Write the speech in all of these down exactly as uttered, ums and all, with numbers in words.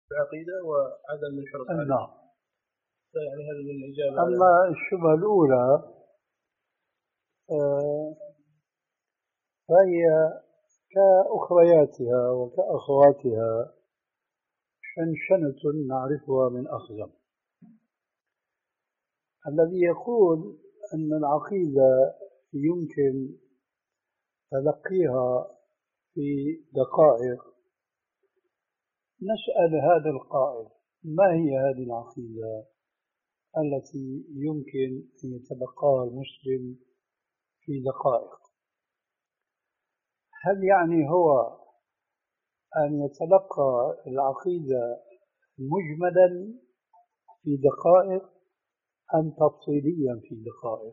العقيدة وعدم الحرص عليه. نعم. يعني هذا من الإجابة. أما الشبهة الأولى آه فهي كأخرياتها وكأخواتها شنشنة نعرفها من أخزم. الذي يقول أن العقيدة يمكن تلقيها في دقائق، نسأل هذا القائل: ما هي هذه العقيدة التي يمكن أن يتلقاها المسلم في دقائق؟ هل يعني هو أن يتلقى العقيدة مجملا في دقائق أم تفصيليا في دقائق؟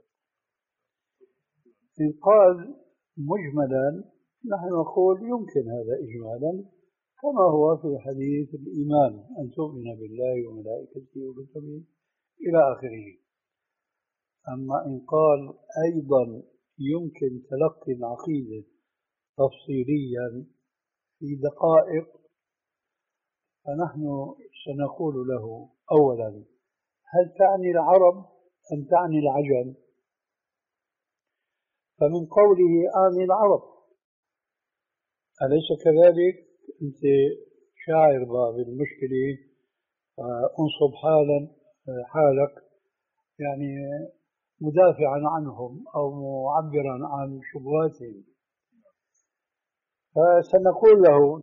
إن قال مجملا نحن نقول يمكن هذا إجمالا، كما هو في حديث الإيمان أن تؤمن بالله وملائكته وكتبه إلى آخره. أما إن قال أيضا يمكن تلقي العقيدة تفصيليا في دقائق، فنحن سنقول له: أولا، هل تعني العرب أم تعني العجم؟ فمن قوله آمن العرب، أليس كذلك؟ أنت شاعر بالمشكلة، أنصب حالا حالك يعني مدافعا عنهم أو معبرا عن شبهاتهم. فسنقول له: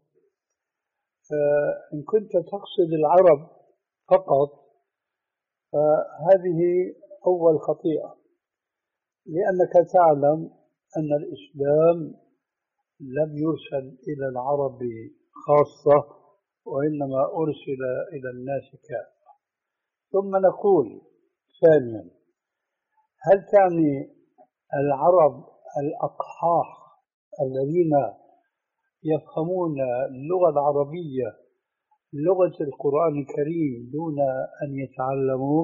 إن كنت تقصد العرب فقط فهذه أول خطيئة، لأنك تعلم أن الإسلام لم يرسل إلى العرب خاصة، وإنما أرسل إلى الناس كافة. ثم نقول ثانيا: هل تعني العرب الأقحاح الذين يفهمون اللغة العربية لغة القرآن الكريم دون أن يتعلموا؟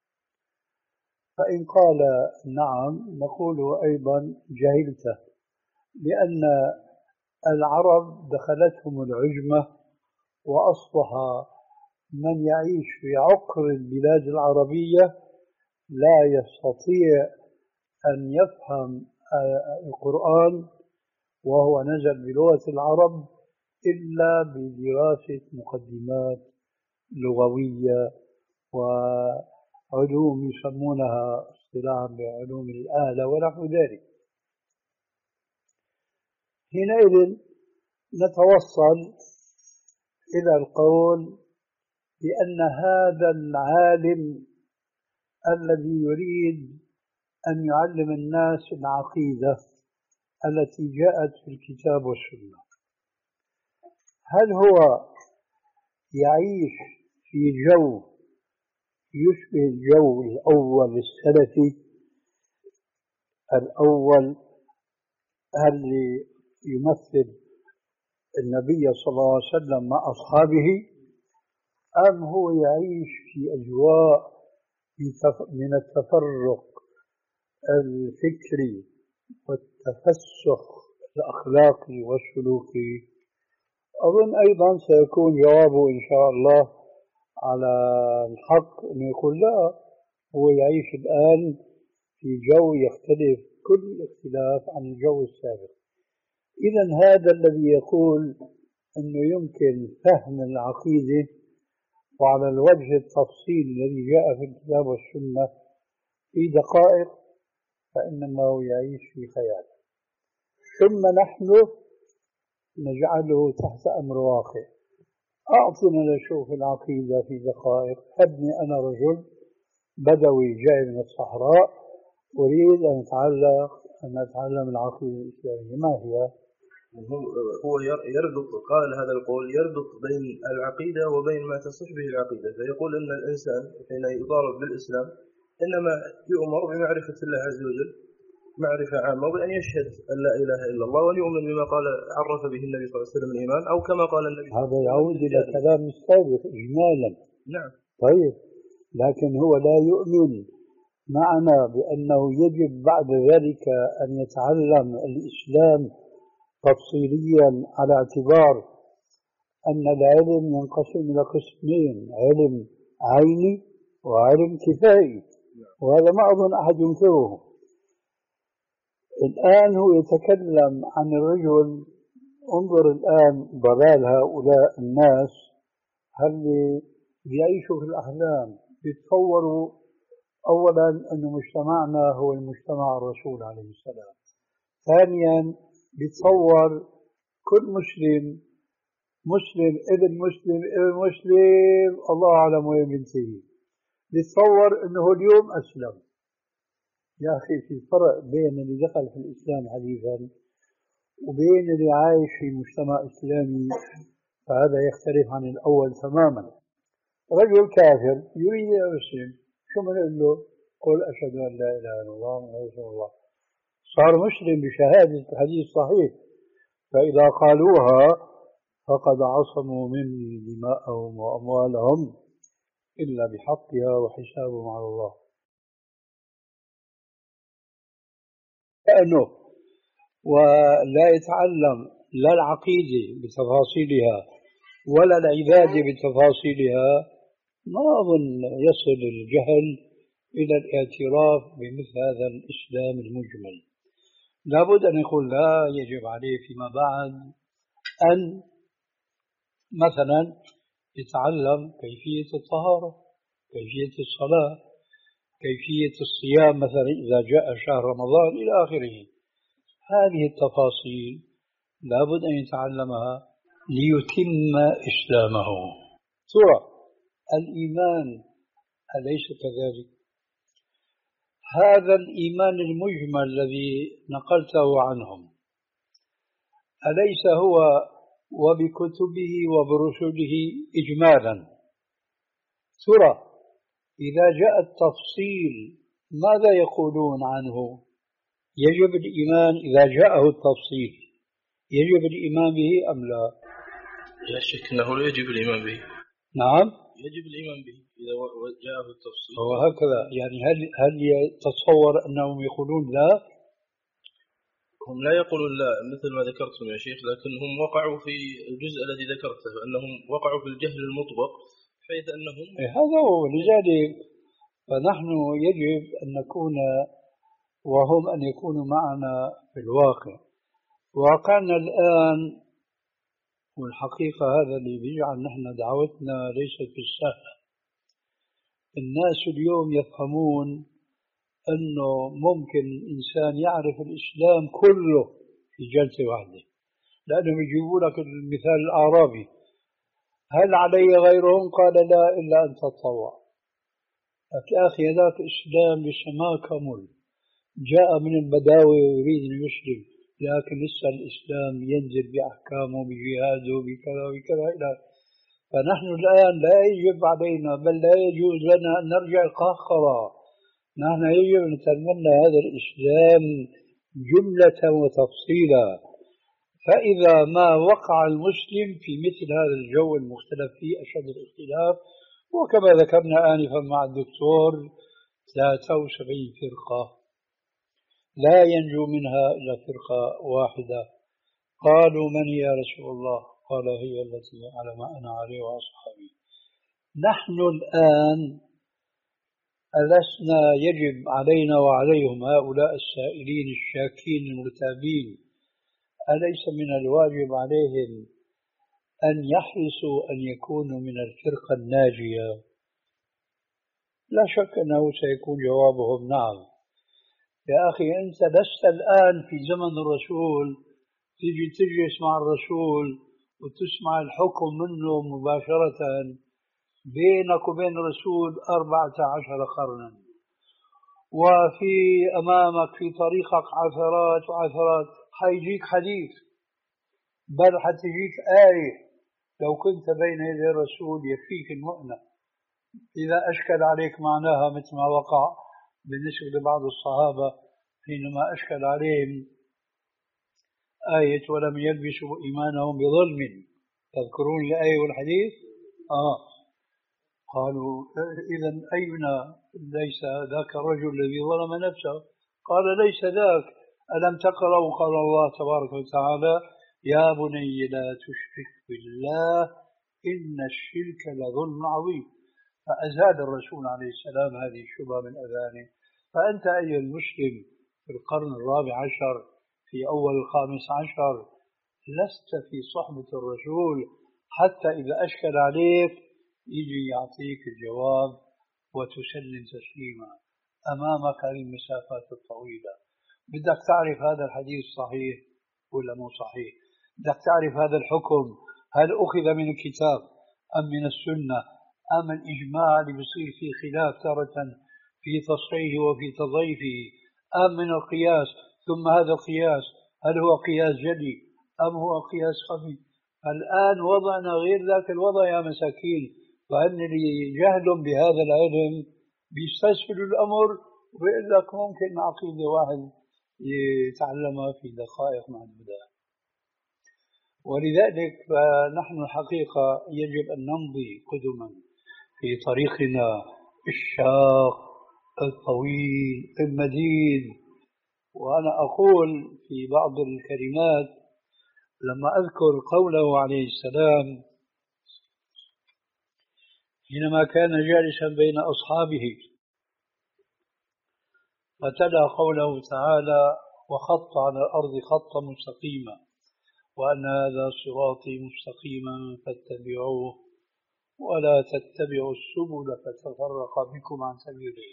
فإن قال نعم نقول أيضا جهلت، لأن العرب دخلتهم العجمة، وأصبح من يعيش في عقر البلاد العربية لا يستطيع أن يفهم القرآن وهو نزل بلغة العرب إلا بدراسة مقدمات لغوية وعلوم يسمونها اصطلاحا بعلوم الآلة ونحو ذلك. حينئذ نتوصل إلى القول بأن هذا العالم الذي يريد أن يعلم الناس العقيدة التي جاءت في الكتاب والسنة، هل هو يعيش في جو يشبه الجو الأول السلفي الأول الذي يمثل النبي صلى الله عليه وسلم مع أصحابه، أم هو يعيش في أجواء من التفرق الفكري والتفسخ الأخلاقي والسلوكي؟ أظن أيضا سيكون جوابه إن شاء الله على الحق أن يقول لا، هو يعيش الآن في جو يختلف كل الاختلاف عن الجو السابق. إذن هذا الذي يقول أنه يمكن فهم العقيدة وعلى الوجه التفصيل الذي جاء في الكتاب والسنة في دقائق، فإنما يعيش في خيال. ثم نحن نجعله تحت أمر واقع: أعطنا نشوف العقيدة في دقائق. أبني أنا رجل بدوي جاي من الصحراء أريد أن أتعلم أن أتعلم العقيدة الإسلامية، ما هي؟ هو يربط، قال هذا القول يربط بين العقيدة وبين ما تصح به العقيدة، فيقول أن الإنسان حين يطالب بالإسلام إنما يؤمر بمعرفة الله عز وجل معرفة عامة، وبأن يشهد أن لا إله إلا الله، وأن يؤمن بما قال عرف به النبي صلى الله عليه وسلم الإيمان، أو كما قال النبي صلى الله عليه هذا وسلم. يعود إلى كلام السابق إجمالا. نعم. طيب، لكن هو لا يؤمن معنا بأنه يجب بعد ذلك أن يتعلم الإسلام تفصيليا على اعتبار أن العلم ينقسم إلى قسمين: علم عيني وعلم كفائي، وهذا ما أظن أحد ينكره. الآن هو يتكلم عن الرجل. انظر الآن ضلال هؤلاء الناس، هل بيعيشوا في الأحلام، بيتصوروا أولا أن مجتمعنا هو المجتمع الرسول عليه السلام. ثانيا بيتصور كل مسلم مسلم ابن مسلم ابن مسلم الله أعلم وين بينتهي. بيتصور أنه اليوم أسلم. يا أخي في فرق بين اللي دخل في الإسلام حديثا وبين اللي عايش في مجتمع إسلامي، فهذا يختلف عن الأول تماما. رجل كافر يريد أن يسلم، شو بنقول له؟ قل أشهد أن لا إله إلا الله محمد رسول الله. صار مسلم بشهادة الحديث صحيح. فإذا قالوها فقد عصموا مني دماءهم وأموالهم إلا بحقها وحسابهم على الله. لأنه ولا يتعلم لا العقيدة بتفاصيلها ولا العبادة بتفاصيلها، ما أظن يصل الجهل إلى الاعتراف بمثل هذا الإسلام المجمل. لابد أن يقول لا، يجب عليه فيما بعد أن مثلا يتعلم كيفية الطهارة، كيفية الصلاة، كيفية الصيام مثلا إذا جاء شهر رمضان إلى آخره. هذه التفاصيل لابد أن يتعلمها ليتم إسلامه. ترى الإيمان أليس كذلك؟ هذا الإيمان المجمل الذي نقلته عنهم أليس هو وبكتبه وبرسله إجمالا؟ ترى إذا جاء التفصيل ماذا يقولون عنه؟ يجب الإيمان إذا جاءه التفصيل، يجب الإيمان به أم لا؟ لا شك أنه لا يجب الإيمان به. نعم يجب الإيمان به إذا جاءه التفصيل. وهكذا يعني هل هل يتصور أنهم يقولون لا؟ هم لا يقولون لا مثل ما ذكرتم يا شيخ، لكن هم وقعوا في الجزء الذي ذكرته، أنهم وقعوا في الجهل المطبق، حيث أنهم إيه هذا هو. لذلك فنحن يجب أن نكون وهم أن يكونوا معنا في الواقع. واقعنا الآن والحقيقة هذا اللي بيجعل نحن دعوتنا ليست بالسهلة. الناس اليوم يفهمون أنه ممكن إنسان يعرف الإسلام كله في جلسة واحدة، لأنهم يجيبوا لك المثال الأعرابي: هل علي غيرهم؟ قال لا إلا أن تتطوع. يا أخي هذاك إسلام لسه ما كمل، جاء من البداوة ويريد أن يسلم، لكن لسه الإسلام ينزل بأحكامه بجهاده بكذا وكذا إلى. فنحن الآن لا يجب علينا بل لا يجوز لنا أن نرجع القهقرة. نحن يجب أن نتمنى هذا الإسلام جملة وتفصيلا. فإذا ما وقع المسلم في مثل هذا الجو المختلف فيه أشد الاختلاف، وكما ذكرنا آنفا مع الدكتور ثلاثة وسبعين فرقة لا ينجو منها إلا فرقة واحدة. قالوا من هي يا رسول الله؟ قال هي التي على ما أنا عليه وأصحابي. نحن الآن ألسنا يجب علينا وعليهم هؤلاء السائلين الشاكين المرتابين، أليس من الواجب عليهم أن يحرصوا أن يكونوا من الفرقة الناجية؟ لا شك أنه سيكون جوابهم نعم. يا أخي أنت لست الآن في زمن الرسول تيجي تجلس مع الرسول وتسمع الحكم منه مباشرة، بينك وبين الرسول أربعة عشر قرنا، وفي أمامك في طريقك عثرات وعثرات. حيجيك حديث بل حتجيك آية لو كنت بين يدي الرسول يكفيك المؤنة إذا أشكل عليك معناها، مثل ما وقع بالنسبة لبعض الصحابة حينما أشكل عليهم آية ولم يلبسوا إيمانهم بظلم. تذكرون الآية والحديث؟ آه قالوا إذا أينا ليس ذاك الرجل الذي ظلم نفسه؟ قال ليس ذاك. ألم تقرأوا قال الله تبارك وتعالى يا بني لا تشرك بالله إن الشرك لظلم عظيم. فأزاد الرسول عليه السلام هذه الشبهة من أذانه. فأنت أيها المسلم في القرن الرابع عشر في أول الخامس عشر لست في صحبة الرسول حتى إذا أشكل عليك يجي يعطيك الجواب وتسلم تسليما أمامك هذه المسافات الطويلة. بدك تعرف هذا الحديث صحيح ولا مو صحيح؟ بدك تعرف هذا الحكم هل أخذ من الكتاب أم من السنة أم الإجماع اللي بيصير فيه خلاف تارة في تصحيحه وفي تضعيفه أم من القياس، ثم هذا القياس هل هو قياس جلي أم هو قياس خفي؟ الآن وضعنا غير ذاك الوضع يا مساكين، فأن اللي جهل بهذا العلم بيستسهل الأمر ويقول لك ممكن عقيدة واحد يتعلمها في دقائق معدودة. ولذلك فنحن الحقيقة يجب أن نمضي قدما في طريقنا الشاق الطويل المديد. وأنا أقول في بعض الكلمات لما أذكر قوله عليه السلام حينما كان جالسا بين أصحابه فتلا قوله تعالى وخط على الأرض خطا مستقيما وأن هذا صراطي مستقيما فاتبعوه ولا تتبعوا السبل فتفرق بكم عن سبيله.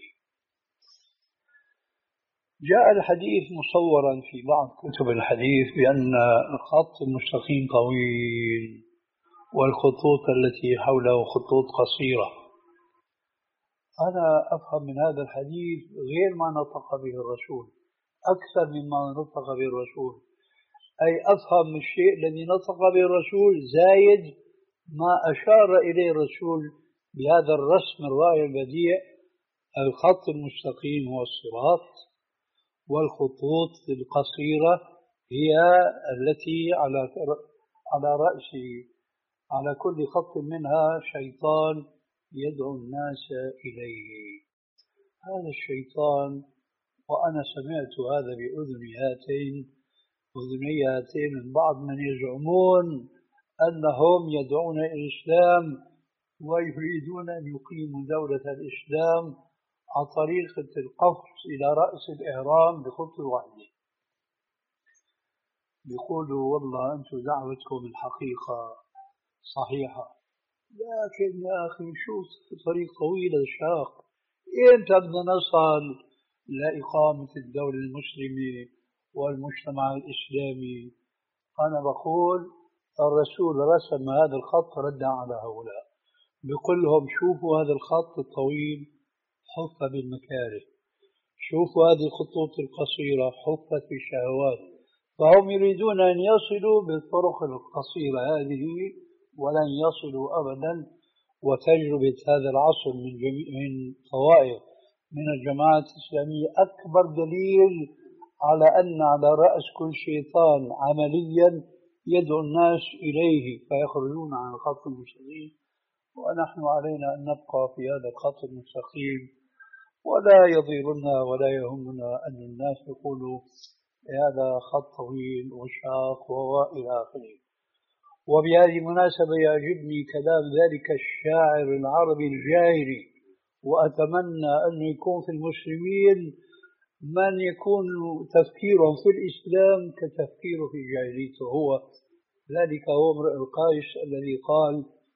جاء الحديث مصورا في بعض كتب الحديث بأن الخط المستقيم طويل والخطوط التي حوله خطوط قصيرة. أنا أفهم من هذا الحديث غير ما نطق به الرسول أكثر مما نطق به الرسول، أي أفهم الشيء الذي نطق به الرسول زايد ما أشار إليه الرسول بهذا الرسم الرائع البديع. الخط المستقيم هو الصراط، والخطوط القصيرة هي التي على على رأس على كل خط منها شيطان يدعو الناس إليه. هذا الشيطان، وأنا سمعت هذا بأذني هاتين أذني هاتين من بعض من يزعمون أنهم يدعون إلى الإسلام ويريدون أن يقيموا دولة الإسلام عن طريقة القفز إلى رأس الإهرام بخطوة واحدة. يقولوا والله أنتم دعوتكم الحقيقة صحيحة، لكن يا أخي شوف طريق طويل شاق، إمتى بدنا نصل لإقامة الدولة المسلمة والمجتمع الإسلامي؟ أنا بقول الرسول رسم هذا الخط ردا على هؤلاء، بيقول لهم شوفوا هذا الخط الطويل حف بالمكاره، شوفوا هذه الخطوط القصيرة حفت بالشهوات، فهم يريدون أن يصلوا بالطرق القصيرة هذه ولن يصلوا أبدا. وتجربة هذا العصر من جميع من طوائف من الجماعات الإسلامية أكبر دليل على أن على رأس كل شيطان عمليا يدعو الناس إليه فيخرجون عن الخط المستقيم. ونحن علينا أن نبقى في هذا الخط المستقيم، ولا يضيرنا ولا يهمنا أن الناس يقولوا هذا خط طويل وشاق وإلى آخره. وبهذه المناسبة يعجبني كلام ذلك الشاعر العربي الجاهلي، وأتمنى أن يكون في المسلمين من يكون تفكيرهم في الإسلام كتفكيره في جاهليته هو. ذلك هو امرئ القيس الذي قال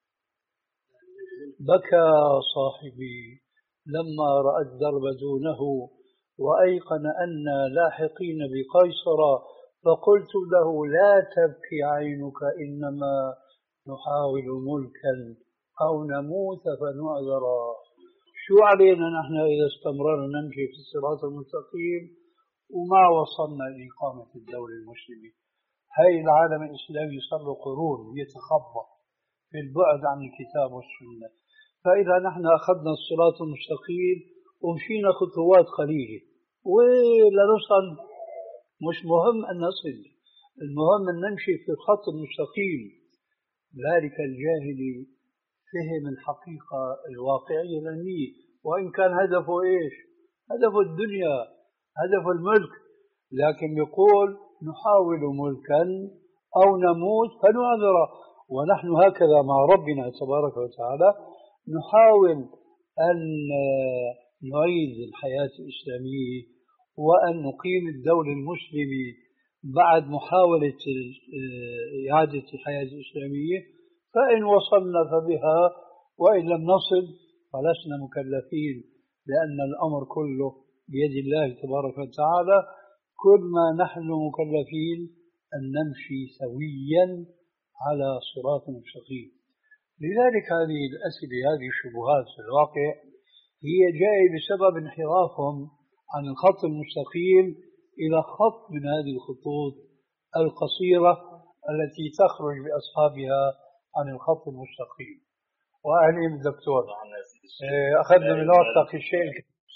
بكى صاحبي لما رأى الدرب دونه وأيقن أن لاحقين بقيصر فقلت له لا تبكي عينك إنما نحاول ملكا أو نموت فنعذرا. شو علينا نحن إذا استمررنا نمشي في الصراط المستقيم وما وصلنا لإقامة الدولة المسلمة؟ هاي العالم الإسلامي صار له قرون يتخبط في البعد عن الكتاب والسنة. فإذا نحن أخذنا الصراط المستقيم ومشينا خطوات قليلة ولا نوصل، مش مهم أن نصل، المهم أن نمشي في الخط المستقيم. ذلك الجاهلي فهم الحقيقة الواقعية العلمية، وإن كان هدفه إيش؟ هدفه الدنيا، هدفه الملك، لكن يقول نحاول ملكا أو نموت فنعذر. ونحن هكذا مع ربنا تبارك وتعالى نحاول أن نعيد الحياة الإسلامية وأن نقيم الدولة المسلمة بعد محاولة إعادة الحياة الإسلامية. فإن وصلنا فبها، وإن لم نصل فلسنا مكلفين، لأن الأمر كله بيد الله تبارك وتعالى. كل ما نحن مكلفين أن نمشي سويا على صراط مستقيم. لذلك هذه الأسئلة، هذه الشبهات في الواقع هي جاية بسبب انحرافهم عن الخط المستقيم إلى خط من هذه الخطوط القصيرة التي تخرج بأصحابها عن الخط المستقيم. وأهلين الدكتور أخذنا من وقتك الشيء.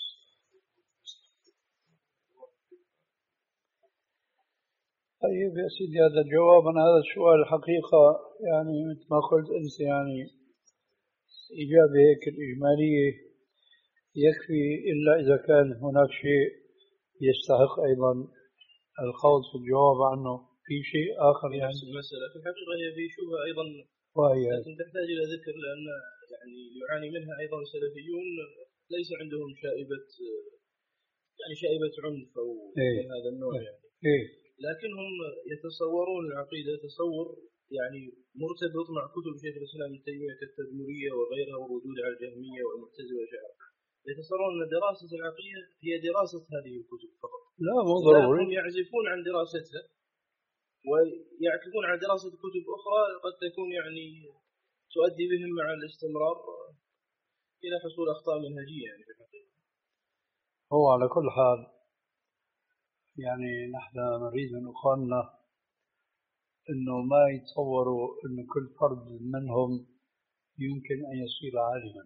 طيب يا سيدي، هذا الجواب عن هذا السؤال الحقيقة يعني مثل ما قلت أنت، يعني إجابة هيك الإجمالية يكفي، إلا إذا كان هناك شيء يستحق أيضا الخوض في الجواب عنه. في شيء آخر يعني؟ نفس المسألة في الحقيقة هي في شبهة أيضا، وهي لكن تحتاج إلى ذكر، لأن يعني يعاني منها أيضا السلفيون، ليس عندهم شائبة يعني شائبة عنف أو إيه؟ من هذا النوع إيه؟ يعني إيه؟ لكنهم يتصورون العقيدة تصور يعني مرتبط مع كتب شيخ الإسلام ابن تيمية كالتدمرية وغيرها، والردود على الجهمية والمعتزلة والأشاعرة. يتصورون أن دراسة العقيدة هي دراسة هذه الكتب فقط. لا مو ضروري. هم يعزفون عن دراستها ويعكفون على دراسة كتب أخرى قد تكون يعني تؤدي بهم مع الاستمرار إلى حصول أخطاء منهجية يعني في الحقيقة. هو على كل حال يعني نحن نريد من أخواننا أنه ما يتصوروا أن كل فرد منهم يمكن أن يصير عالما.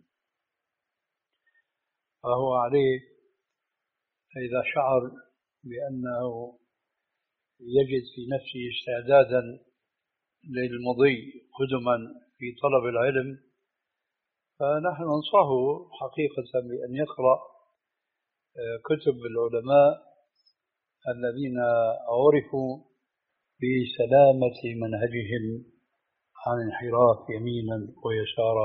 فهو عليه إذا شعر بأنه يجد في نفسه استعدادا للمضي قدما في طلب العلم، فنحن ننصحه حقيقة بأن يقرأ كتب العلماء الذين عرفوا بسلامة منهجهم عن انحراف يمينا ويسارا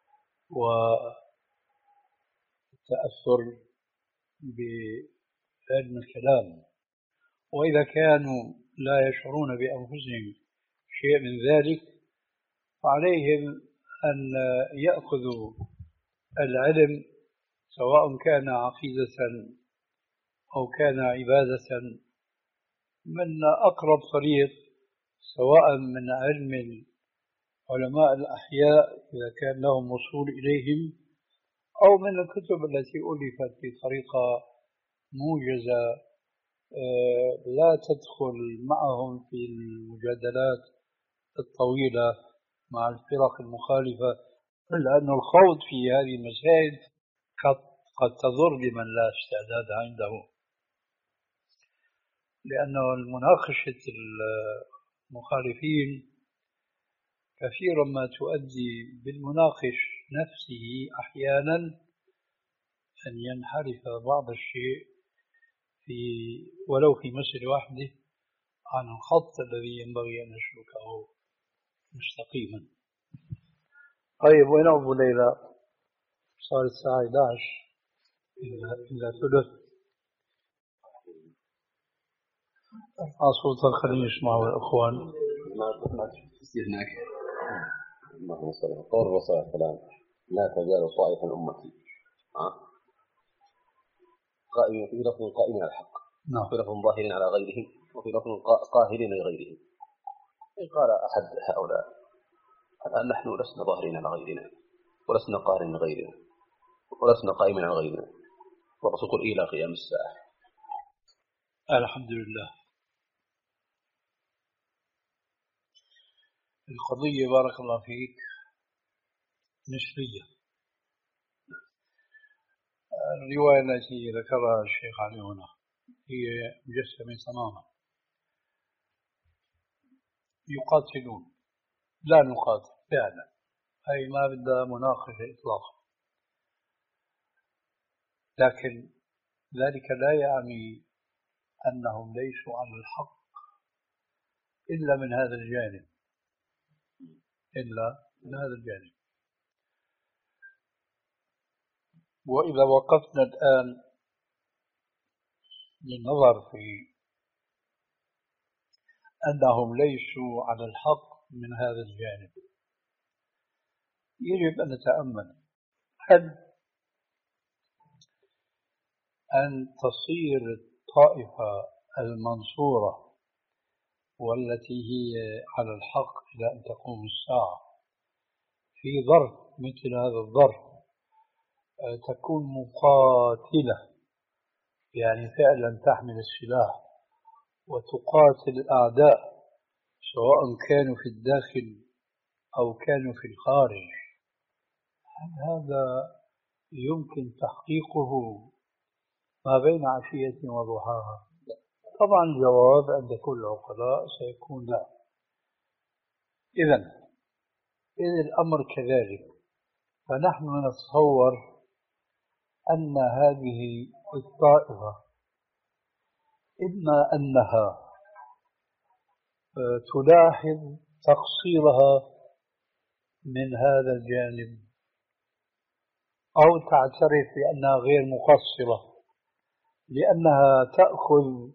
وتأثر بعلم الكلام. وإذا كانوا لا يشعرون بأنفسهم شيء من ذلك فعليهم أن يأخذوا العلم سواء كان عقيدة أو كان عبادة من أقرب طريق، سواء من علم علماء الأحياء إذا كان لهم وصول إليهم، أو من الكتب التي ألفت بطريقة موجزة لا تدخل معهم في المجادلات الطويلة مع الفرق المخالفة، لأن الخوض في هذه المسائل قد تضر بمن لا استعداد عنده، لأنه المناقشة المخالفين كثيرا ما تؤدي بالمناقش نفسه أحيانا أن ينحرف بعض الشيء في ولو في مسألة واحدة عن الخط الذي ينبغي أن يسلكه مستقيما. طيب وين أبو ليلى؟ صار الساعة إحدى عشر إلا ثلث. ارفع صوتك خلينا يسمعوا الأخوان. ما هناك اللهم صل على قول الرسول صلى الله عليه وسلم: لا تزال طائفة من أمتي قائمين في لفظ قائمين على الحق، في لفظ ظاهرين على غيرهم، وفي لفظ قاهرين لغيرهم. إن قال أحد هؤلاء: الآن نحن لسنا ظاهرين على غيرنا، ولسنا قاهرين لغيرنا، ولسنا قائمين على غيرنا، والرسول يقول إلى قيام الساعة. الحمد لله. القضية بارك الله فيك نسبية. الرواية التي ذكرها الشيخ علي هنا هي مجسمة تماما. يقاتلون، لا نقاتل فعلا، أي ما بدها مناقشة إطلاقا، لكن ذلك لا يعني أنهم ليسوا على الحق إلا من هذا الجانب، إلا من هذا الجانب. وإذا وقفنا الآن للنظر في أنهم ليسوا على الحق من هذا الجانب، يجب أن نتأمل هل أن تصير الطائفة المنصورة والتي هي على الحق إلى أن تقوم الساعة في ظرف مثل هذا الظرف تكون مقاتلة، يعني فعلا تحمل السلاح وتقاتل الأعداء سواء كانوا في الداخل أو كانوا في الخارج، هل هذا يمكن تحقيقه ما بين عشية وضحاها؟ طبعا الجواب عند كل العقلاء سيكون لا. إذن إذا الأمر كذلك فنحن نتصور أن هذه الطائفة إما أنها تلاحظ تقصيرها من هذا الجانب أو تعترف بأنها غير مقصرة لأنها تأخذ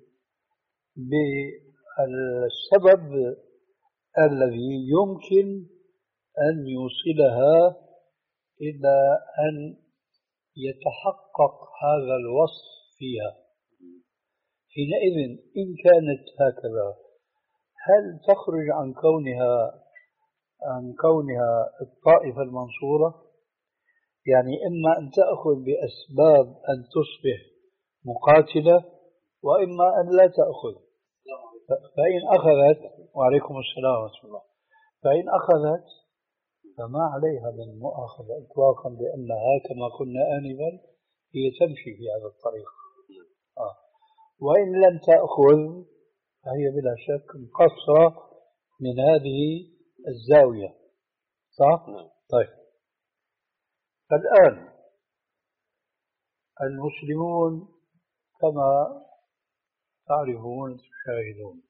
بالسبب الذي يمكن أن يوصلها إلى أن يتحقق هذا الوصف فيها. حينئذ إن كانت هكذا هل تخرج عن كونها عن كونها الطائفة المنصورة؟ يعني إما أن تأخذ بأسباب أن تصبح مقاتلة وإما أن لا تأخذ. فإن أخذت، وعليكم السلام ورحمة الله، فإن أخذت فما عليها من مؤاخذة إطلاقا لأنها كما قلنا آنفا هي تمشي في هذا الطريق. آه. وإن لم تأخذ فهي بلا شك مقصرة من هذه الزاوية، صح؟ طيب، الآن المسلمون كما تعرفون تشاهدون،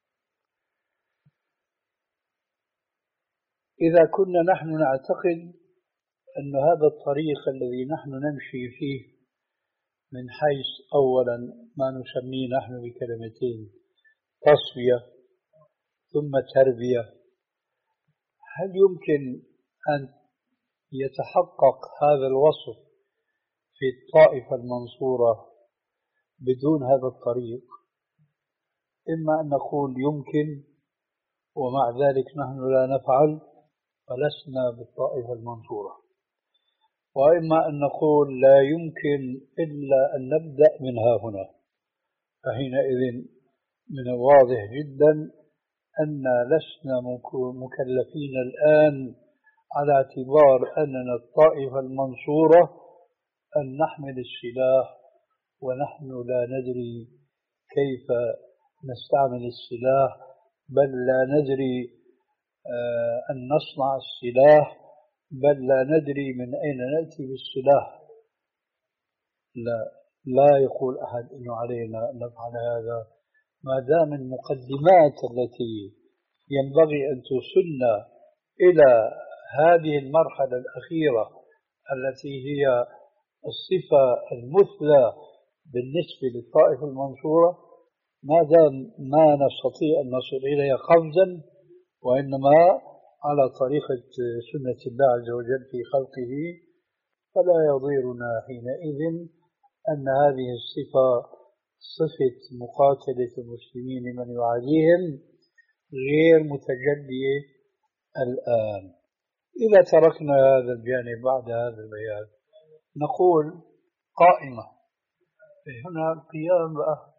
إذا كنا نحن نعتقد أن هذا الطريق الذي نحن نمشي فيه من حيث أولا ما نسميه نحن بكلمتين تصفية ثم تربية، هل يمكن أن يتحقق هذا الوصف في الطائفة المنصورة بدون هذا الطريق؟ إما أن نقول يمكن ومع ذلك نحن لا نفعل فلسنا بالطائفة المنصورة، وإما أن نقول لا يمكن إلا أن نبدأ من ها هنا، فحينئذ من الواضح جدا أن لسنا مكلفين الآن على اعتبار أننا الطائفة المنصورة أن نحمل السلاح ونحن لا ندري كيف نستعمل السلاح، بل لا ندري أن نصنع السلاح، بل لا ندري من أين نأتي بالسلاح. لا لا يقول أحد إنه علينا أن نفعل هذا ما دام المقدمات التي ينبغي أن توصلنا إلى هذه المرحلة الأخيرة التي هي الصفة المثلى بالنسبة للطائفة المنصورة ما دام ما نستطيع أن نصل إليها قفزا، وإنما على طريقة سنة الله عز وجل في خلقه، فلا يضيرنا حينئذ أن هذه الصفة صفة مقاتلة المسلمين من يعاديهم غير متجلية الآن. إذا تركنا هذا الجانب بعد هذا البيان نقول قائمة. هنا القيام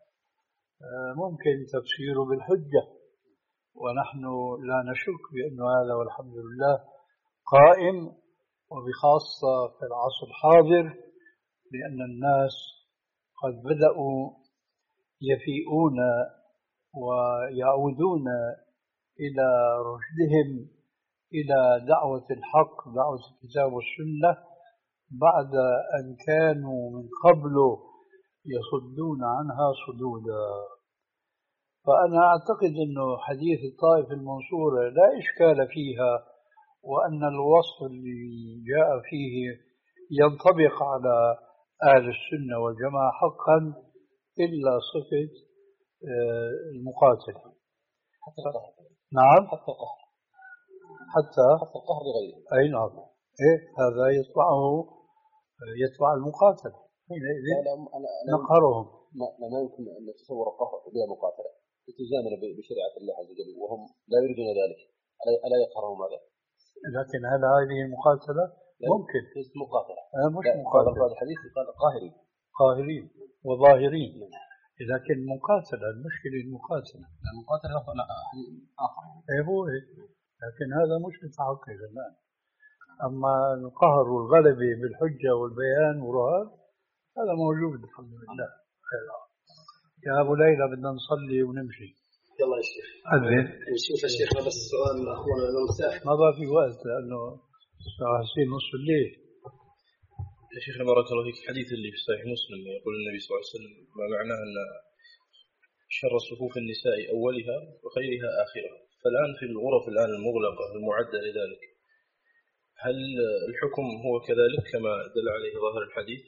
ممكن تفسيره بالحجة، ونحن لا نشك بأن هذا والحمد لله قائم، وبخاصة في العصر الحاضر لأن الناس قد بدأوا يفيئون ويعودون إلى رشدهم إلى دعوة الحق، دعوة الكتاب والسنة، بعد أن كانوا من قبل يصدون عنها صدودا. فأنا أعتقد أنه حديث الطائفة المنصورة لا إشكال فيها، وأن الوصف اللي جاء فيه ينطبق على أهل السنة والجماعة حقا، إلا صفة المقاتل. حتى القهر. نعم، حتى القهر. حتى حتى القهر لغيره. أي نعم. إيه هذا يتبعه يتبع المقاتل حينئذ نقهرهم. ما, ما يمكن أن نتصور القهر بلا مقاتلة التزاما بشريعة الله عز وجل وهم لا يريدون ذلك، ألا يقهرهم هذا؟ لكن هل هذه مقاتلة؟ ممكن مقاتلة. آه مش مقاتلة. الحديث قال قاهرين قاهرين وظاهرين، لكن مقاتلة المشكلة المقاتلة المقاتلة آخر. إيه هو إيه. لكن هذا مش متحقق الآن. أما القهر والغلبة بالحجة والبيان والرهاب هذا موجود الحمد لله. يا أبو ليلى بدنا نصلي ونمشي. يلا يا شيخ. أذن. نشوف يا شيخ بس السؤال أخونا المساح. ما بقى في وقت لأنه الساعة ستين نصف الليل. يا شيخنا بارك الله فيك، الحديث اللي في صحيح مسلم يقول النبي صلى الله عليه وسلم ما معناه أن شر صفوف النساء أولها وخيرها آخرها، فالآن في الغرف الآن المغلقة المعدة لذلك، هل الحكم هو كذلك كما دل عليه ظاهر الحديث؟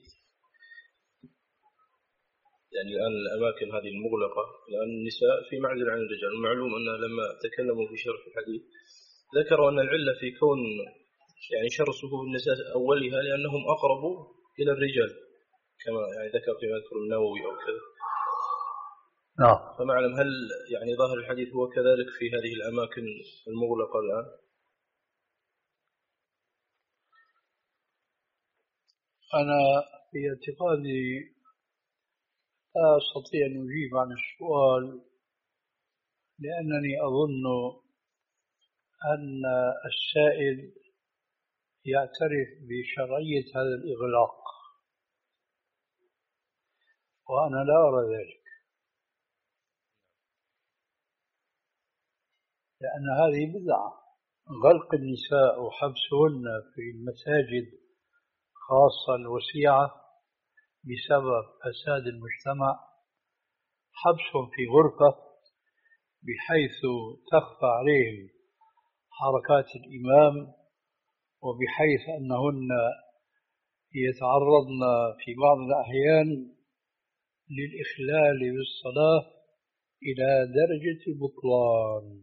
يعني الآن الأماكن هذه المغلقة الآن النساء في معزل عن الرجال، المعلوم أنه لما تكلموا في شرح الحديث ذكروا أن العلة في كون يعني شر صفوف النساء أولها لأنهم أقرب إلى الرجال كما يعني ذكر فيما يذكر النووي أو كذا. نعم. فمعلم هل يعني ظاهر الحديث هو كذلك في هذه الأماكن المغلقة الآن؟ أنا في اعتقادي لا أستطيع أن أجيب عن السؤال، لأنني أظن أن السائل يعترف بشرعية هذا الإغلاق، وأنا لا أرى ذلك، لأن هذه بدعة. غلق النساء وحبسهن في المساجد خاصة الوسيعة بسبب فساد المجتمع، حبسهم في غرفة بحيث تخفى عليهم حركات الإمام، وبحيث أنهن يتعرضن في بعض الأحيان للإخلال بالصلاة إلى درجة البطلان.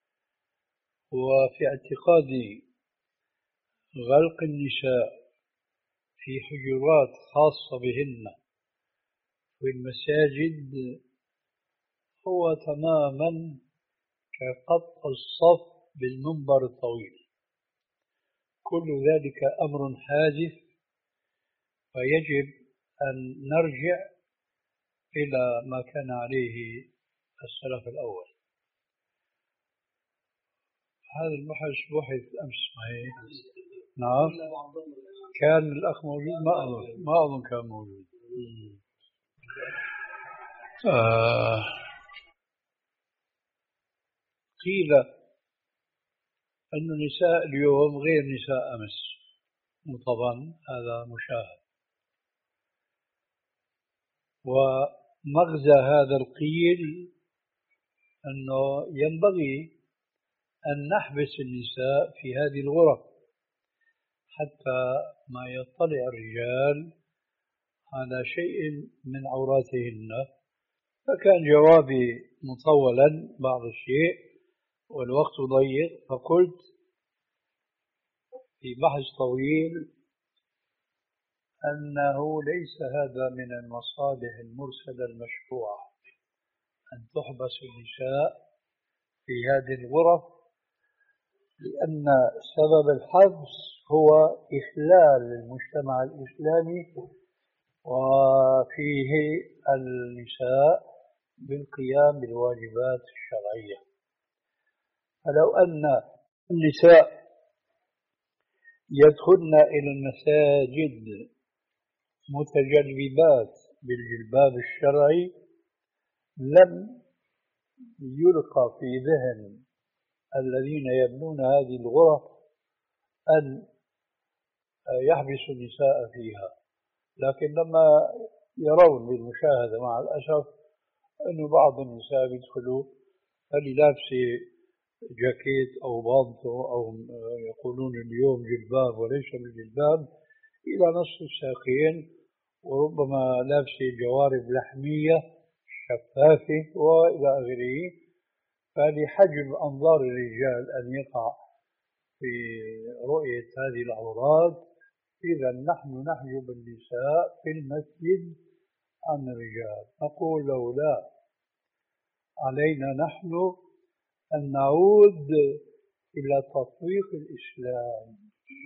وفي اعتقادي غلق النساء في حجرات خاصة بهن في المساجد هو تماما كقطع الصف بالمنبر الطويل. كل ذلك أمر حادث، فيجب أن نرجع إلى ما كان عليه السلف الأول. هذا البحث بحث أمس معي. نعم كان الأخ موجود، ما أظن ما أظن كان موجود. آه قيل أن نساء اليوم غير نساء أمس، وطبعا هذا مشاهد. ومغزى هذا القيل أنه ينبغي أن نحبس النساء في هذه الغرف حتى ما يطلع الرجال على شيء من عوراتهن. فكان جوابي مطولا بعض الشيء والوقت ضيق، فقلت في بحث طويل أنه ليس هذا من المصالح المرسلة المشروعة أن تحبس النساء في هذه الغرف، لأن سبب الحبس هو إخلال المجتمع الإسلامي وفيه النساء بالقيام بالواجبات الشرعية. فلو أن النساء يدخلن إلى المساجد متجلبات بالجلباب الشرعي لم يلقى في ذهن الذين يبنون هذه الغرف أن يحبسوا النساء فيها. لكن لما يرون بالمشاهدة مع الأسف أنه بعض النساء بيدخلوا اللي لابسة جاكيت أو بانطو أو يقولون اليوم جلباب وليس بالجلباب إلى نصف الساقين، وربما لابسة جوارب لحمية شفافة وإلى آخره. فلحجب أنظار الرجال أن يقع في رؤية هذه العورات، إذا نحن نحجب النساء في المسجد عن الرجال. نقول لولا علينا نحن أن نعود إلى تطبيق الإسلام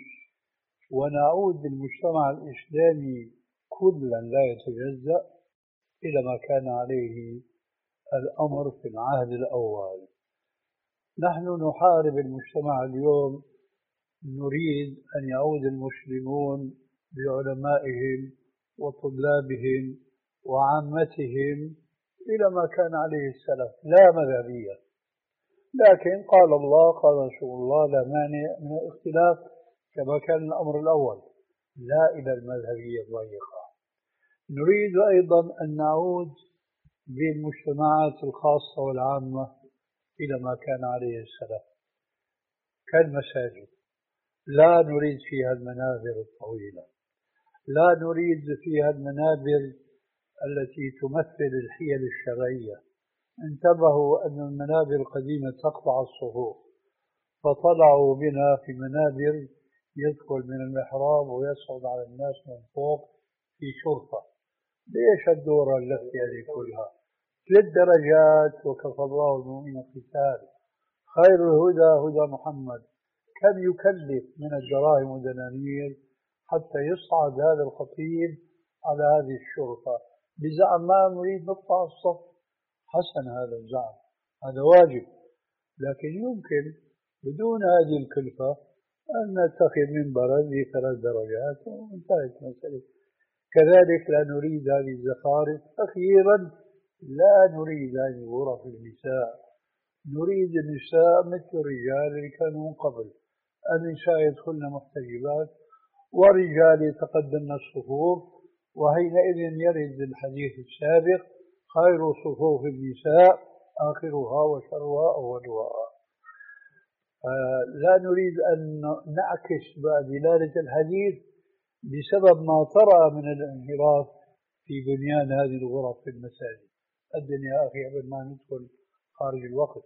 ونعود بالمجتمع الإسلامي كلا لا يتجزأ إلى ما كان عليه الأمر في العهد الأول. نحن نحارب المجتمع اليوم، نريد أن يعود المسلمون بعلمائهم وطلابهم وعامتهم إلى ما كان عليه السلف، لا مذهبية، لكن قال الله قال رسول الله لا مانع من الاختلاف كما كان الأمر الأول، لا إلى المذهبية الضيقة. نريد أيضا أن نعود بالمجتمعات الخاصة والعامة إلى ما كان عليه السلف كالمساجد، لا نريد فيها المنابر الطويلة، لا نريد فيها المنابر التي تمثل الحيل الشرعية. انتبهوا أن المنابر القديمة تقطع الصفوف، فطلعوا بنا في منابر يدخل من المحراب ويصعد على الناس من فوق في شرطة. ليش الدورة التي هذه كلها؟ ثلاث درجات، وكفى الله المؤمنين قتال. خير الهدى هدى محمد. كم يكلف من الدراهم والدنانير حتى يصعد هذا الخطيب على هذه الشرطة بزعم ما نريد نقطع الصف؟ حسن هذا الزعم، هذا واجب، لكن يمكن بدون هذه الكلفة أن نتخذ منبرا ذي ثلاث درجات وانتهت المسألة. كذلك لا نريد هذه الزخارف. أخيرا لا نريد هذه غرف النساء، نريد النساء مثل الرجال اللي كانوا من قبل، النساء يدخلن محتجبات ورجال يتقدمن الصفوف، وحينئذ يرد الحديث السابق خير صفوف النساء آخرها وشرها أولها. آه لا نريد أن نعكس دلالة الحديث بسبب ما طرأ من الانحراف في بنيان هذه الغرف في المساجد. الدنيا أخي قبل ما ندخل خارج الوقت.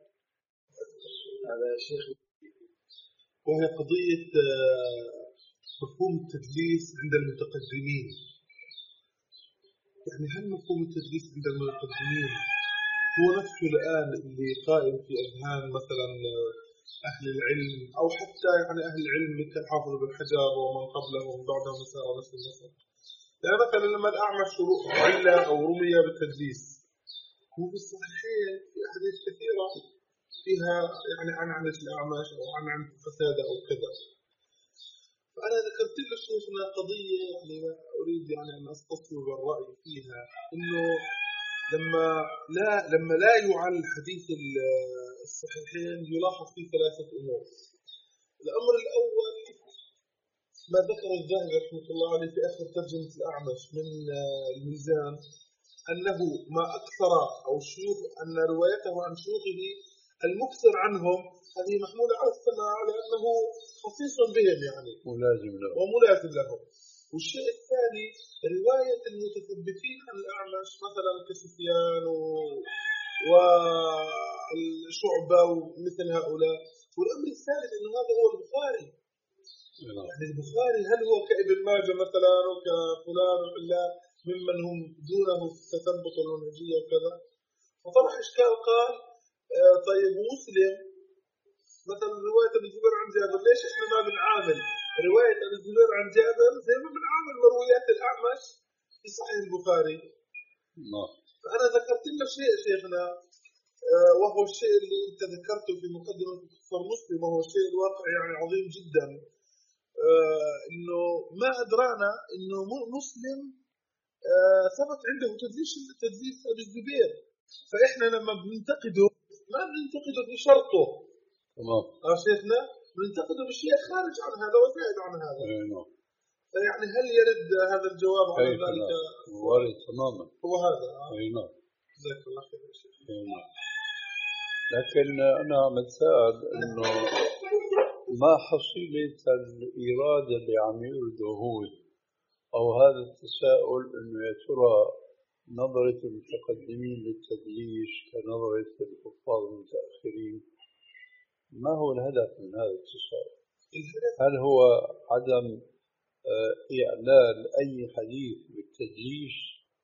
هذا يا شيخ، وهي قضية مفهوم التدليس عند المتقدمين. يعني هل مفهوم التدليس عند المتقدمين هو نفسه الآن اللي قائم في أذهان مثلا أهل العلم أو حتى يعني أهل العلم مثل حافظ بن حجر ومن قبلهم بعدهم مسار نفس المثل؟ يعني مثلا لما الأعمش علة أو رمي بالتدليس، هو في الصحيحين في أحاديث كثيرة فيها يعني عن عنة الأعمش أو عن عنة الفساد أو كذا. فأنا ذكرت له شيخنا قضية يعني أريد يعني أن أستصوب الرأي فيها، إنه لما لا لما لا يعل حديث الصحيحين يلاحظ فيه ثلاثة أمور. الأمر الأول ما ذكر الذهبي رحمه الله عليه في آخر ترجمة الأعمش من الميزان، أنه ما أكثر أو الشيوخ أن روايته عن شيوخه المكثر عنهم هذه محمولة على السماع على أنه خصيص بهم يعني ملازم له وملازم لهم. والشيء الثاني رواية المتثبتين عن الأعمش مثلا كسفيان وشعبة ومثل هؤلاء. والأمر الثالث أنه هذا هو البخاري. يعني البخاري هل هو كابن ماجه مثلا وكفلان وعلان ممن هم دونه التثبت والمنهجية وكذا؟ فطرح إشكال قال آه طيب مسلم مثلا رواية ابن الزبير عن جابر، ليش إحنا ما بنعامل رواية ابن الزبير عن جابر زي ما بنعامل مرويات الأعمش في صحيح البخاري؟ نعم. فأنا ذكرت لنا شيء شيخنا آه وهو الشيء اللي أنت ذكرته في مقدمة مختصر مسلم، وهو الشيء الواقع يعني عظيم جدا. آه إنه ما أدرانا إنه مسلم آه ثبت عنده تدليس تدليس ابن الزبير، فإحنا لما بننتقده ما بننتقده في شرطه. تمام. آه شيخنا بننتقده بشيء خارج عن هذا وزائد عن هذا. نعم. فيعني هل يرد هذا الجواب على ذلك؟ وارد تماما. هو هذا. أي نعم. جزاك الله خير يا شيخ. لكن أنا عم أتساءل إنه ما حصيلة الإرادة اللي عم يرده هو، أو هذا التساؤل إنه يا ترى نظرة المتقدمين للتدليس كنظرة الحفاظ المتأخرين، ما هو الهدف من هذا التساؤل؟ هل هو عدم إعلان أي حديث بالتدليس،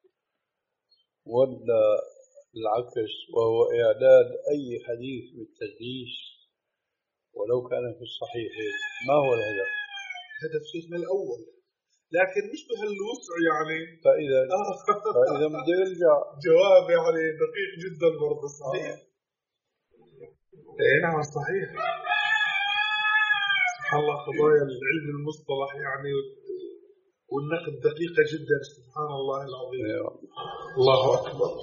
ولا العكس وهو إعلان أي حديث بالتدليس ولو كان في الصحيح؟ ما هو الهدف؟ هدف شيخنا الأول، لكن مش بهالوسع يعني. فإذا فإذا بده يرجع جواب يعني دقيق جدا برضه. صحيح. اي نعم صحيح. سبحان الله، قضايا العلم المصطلح يعني والنقد دقيقة جدا. سبحان الله العظيم. الله أكبر.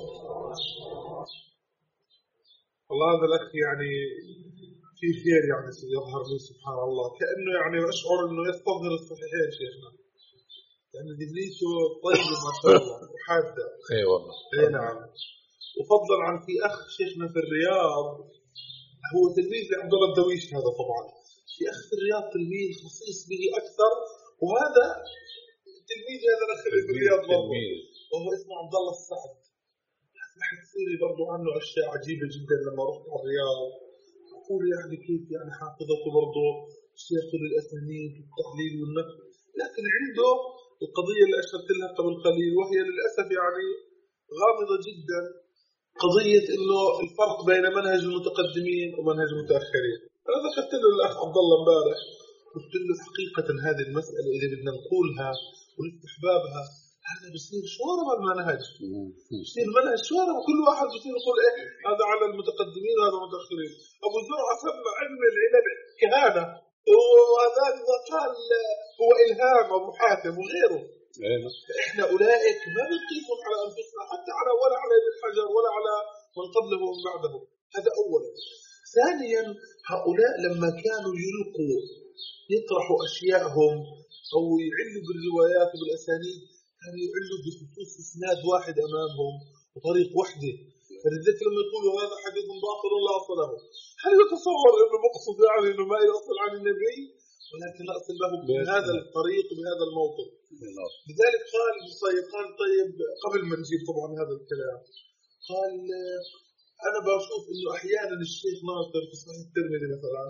والله هذا الأخ يعني في خير يعني يظهر لي. سبحان الله، كأنه يعني أشعر أنه يستظهر الصحيحين شيخنا. يعني تدليسه طيب ما شاء الله وحادة. اي والله. اي نعم. وفضلا عن في أخ شيخنا في الرياض، هو تلميذ لعبد الله الدويش هذا طبعا. في أخ في الرياض تلميذ خصيص به أكثر، وهذا تلميذ هذا الأخ في الرياض برضه، وهو اسمه عبد الله السعد. حتصير لي برضه عنه أشياء عجيبة جدا لما رحت على الرياض. أقول يعني كيف يعني حافظته برضه شيخ للأسانيد والتحليل والنقد، لكن عنده القضية اللي أشرت لها قبل قليل، وهي للأسف يعني غامضة جدا، قضية إنه الفرق بين منهج المتقدمين ومنهج المتأخرين. أنا ذكرت له الأخ عبد الله امبارح، قلت له حقيقة هذه المسألة إذا بدنا نقولها ونفتح بابها هذا بصير شوربة المنهج، بصير المنهج شوربة، كل واحد بصير يقول إيه هذا على المتقدمين وهذا المتأخرين. أبو زرعة سمى علم العلل كهانة، وهذا إذا قال هو إلهام أبو حاتم وغيره. إحنا أولئك ما بنقيسهم على أنفسنا حتى على ولا على ابن حجر ولا على من قبله ومن بعده. هذا أولا. ثانيا، هؤلاء لما كانوا يلقوا يطرحوا أشياءهم أو يعلوا بالروايات وبالأسانيد، كانوا يعلوا بخصوص إسناد واحد أمامهم وطريق وحده. فلذلك لما يقولوا هذا حديث باطل لا أصل له، هل يتصور أنه مقصد يعني أنه ما يصل عن النبي، ولكن لا أصل له بهذا الطريق بهذا الموطن. لذلك قال قال طيب قبل ما نجيب طبعا هذا الكلام، قال أنا بشوف إنه أحيانا الشيخ ناصر في صحيح الترمذي مثلا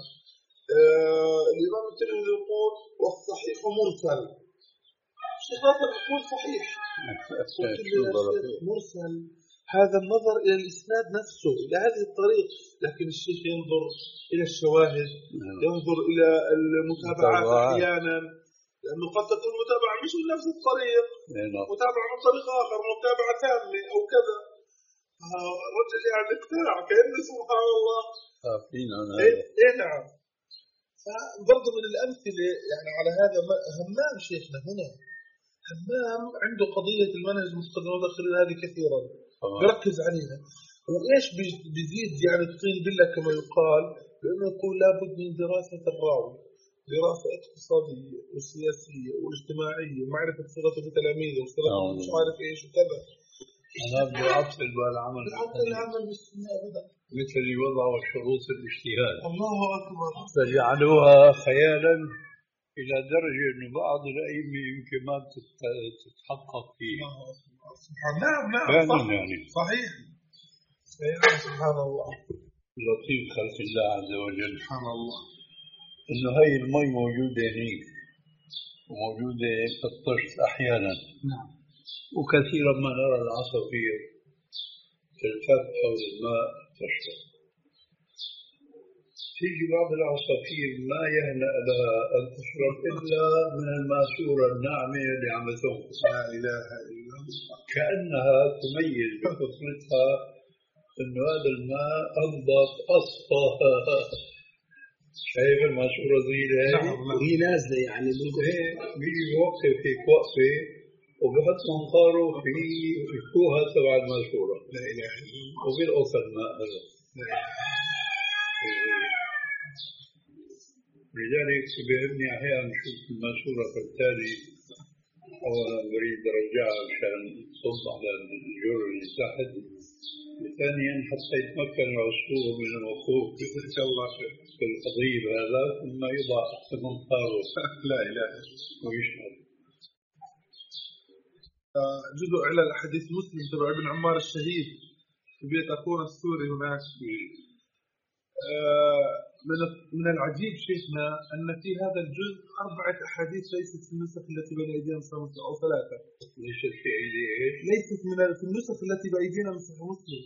آه الإمام الترمذي يقول والصحيح مرسل، الشيخ ناصر يقول صحيح. قلت له مرسل، هذا النظر إلى الإسناد نفسه إلى هذه الطريق، لكن الشيخ ينظر إلى الشواهد، ينظر إلى المتابعات أحيانا، لأنه قد تكون متابعة مش من نفس الطريق، متابعة من طريق آخر، متابعة تامة أو كذا. رجل يعني اقتنع كأنه سبحان الله. إيه نعم. فبرضه من الأمثلة يعني على هذا همام شيخنا هنا، همام عنده قضية المنهج المتقدم والمتأخرين هذه كثيرا بركز عليها، وإيش بيزيد يعني تطين بالله كما يقال، لأنه يقول لابد من دراسة الراوي، دراسة اقتصادية والسياسية والاجتماعية، معرفة صلته بتلاميذه وصلته مش عارف إيش وكذا. أنا بدي أفصل بالعمل العمل بالسنة أبدا، مثل وضعوا شروط الاجتهاد. الله أكبر. فجعلوها خيالا إلى درجة إنه بعض الأئمة يمكن ما تتحقق فيه. نعم نعم صح. يعني صحيح. سبحان الله. لطيف خلق الله عز وجل. سبحان الله. إنه هاي المي موجودة هنيك وموجودة في الطشت أحيانا. نعم. وكثيرا ما نرى العصافير تلتف حول الماء تشرب. تيجي بعض العصافير ما يهنأ لها أن تشرب إلا من الماسورة الناعمة اللي عم تنقص. لا إله إلا الله. كأنها تميز بفطرتها إنه هذا الماء أنضف أصفى. شايف الماسورة زي هاي؟ نعم. وهي نازلة يعني بيجي يوقف هيك وقفة وبحط منقاره في الكوهة تبع الماسورة. لا إله إلا الله. وبيلقط الماء هذا. لذلك بيهمني أحيانا نشوف الماسورة فبالتالي أولا بريد رجعها عشان تصب على الجر اللي تحت ثانيا حتى يتمكن العصفور من الوقوف بتلك الله في القضيب هذا ثم يضع تحت منقاره لا اله ويشهد. جزء على الحديث مسلم تبع ابن عمار الشهيد في بيت اخونا السوري هناك. من من العجيب شيخنا أن في هذا الجزء أربعة أحاديث ليست في النسخ التي بين أيدينا نسخ مسلم أو ثلاثة. ليست في أيدي إيه؟ ليست من في النسخ التي بأيدينا نسخ مسلم.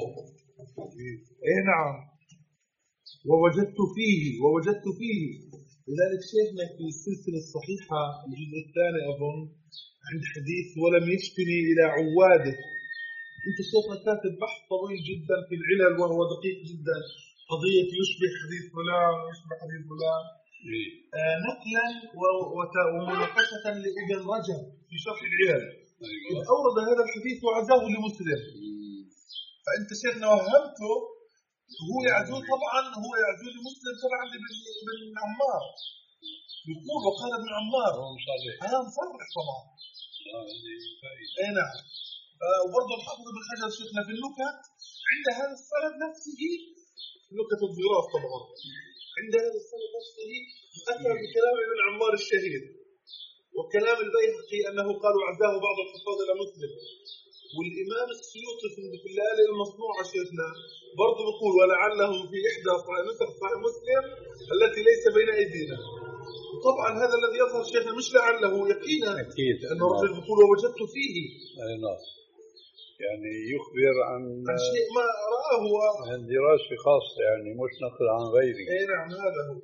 إيه نعم. ووجدت فيه ووجدت فيه لذلك شيخنا في السلسلة الصحيحة الجزء الثاني أظن عند حديث ولم يشتني إلى عواده. أنت شيخنا كاتب بحث طويل جدا في العلل وهو دقيق جدا. قضية يشبه حديث فلان ويشبه حديث فلان آه نقلا ومناقشة لابن رجب في شرح العلل إذ أورد هذا الحديث وعزاه لمسلم. فأنت شيخنا وهمته هو يعزوه طبعا هو يعزوه لمسلم طبعا لابن عمار يقول وقال ابن عمار هذا مصرح طبعا. اي نعم. آه وبرضه الحافظ ابن حجر شيخنا في النكت عند هذا السند نفسه نكت الضراف طبعا عند هذا السند نفسه أتى بكلام ابن عمار الشهيد وكلام البيهقي أنه قال وعزاه بعض الحفاظ إلى مسلم. والإمام السيوطي في الليالي المصنوعة شيخنا برضه بيقول ولعله في إحدى نسخ صحيح مسلم التي ليس بين أيدينا. طبعا هذا الذي يظهر شيخنا مش لعله يقينا أكيد أنه رجل يقول ووجدت فيه أي نعم يعني يخبر عن, عن شيء ما رآه و... عن دراسة خاصة يعني مش نقل عن غيره. اي نعم هذا هو.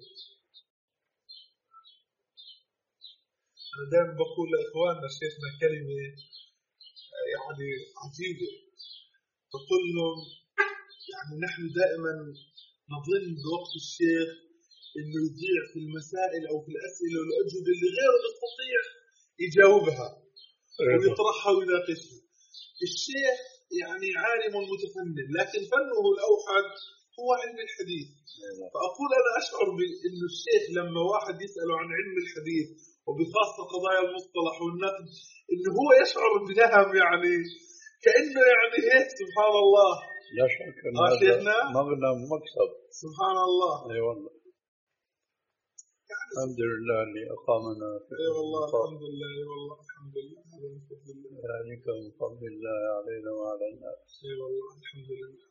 أنا دائما بقول لإخواننا شيخنا كلمة يعني عجيبة بقول لهم يعني نحن دائما نظن بوقت الشيخ إنه يضيع في المسائل أو في الأسئلة والأجوبة اللي غيره يستطيع يجاوبها ويطرحها ويناقشها. الشيخ يعني عالم متفنن لكن فنه الأوحد هو علم الحديث. فأقول أنا أشعر بأن الشيخ لما واحد يسأله عن علم الحديث وبخاصة قضايا المصطلح والنقد إنه هو يشعر بنهم يعني كأنه يعني هيك سبحان الله. لا شك أن هذا مغنم مكسب سبحان الله. أي أيوة والله يعني الحمد لله اللي أقامنا في أي أيوة والله الحمد لله أي أيوة والله الحمد لله ذلك من فضل الله علينا وعلى الناس. أي أيوة والله الحمد لله.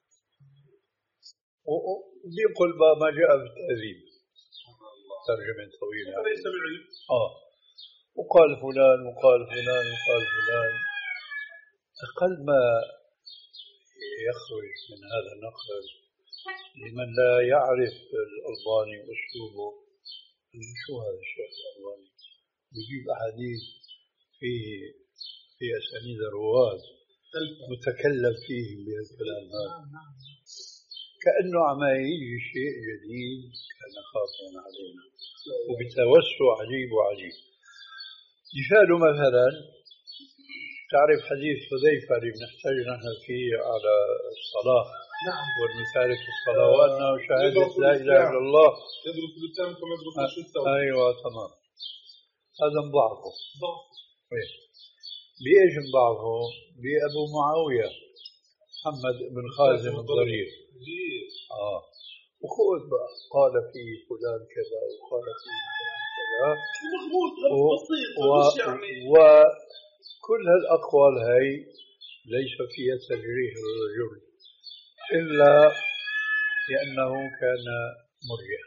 وبيقول ما جاء في التهذيب ترجمة طويلة ليس بعلم. آه وقال فلان وقال فلان وقال فلان أقل ما يخرج من هذا النقل لمن لا يعرف الألباني وأسلوبه شو هذا الشيخ الألباني يجيب أحاديث فيه في أسانيد الرواة متكلم فيه بهالكلام هذا كأنه عم يجي شيء جديد كان خاصا علينا وبتوسع عجيب وعجيب. مثاله مثلا تعرف حديث حذيفة اللي بنحتاج نحن فيه على الصلاة نعم. والمثال في الصلاة وأنه شهادة لا إله إلا الله يدرس الإسلام كما يدرس الشتاء. أيوة تمام هذا مضاعفه بإيش مضاعفه بأبو معاوية محمد بن خازم الضرير آه وخذ بقى قال فيه فلان كذا وقال فيه فلان كذا و... و... وكل هالأقوال هاي ليس فيها تجريح الرجل إلا لأنه كان مرجع.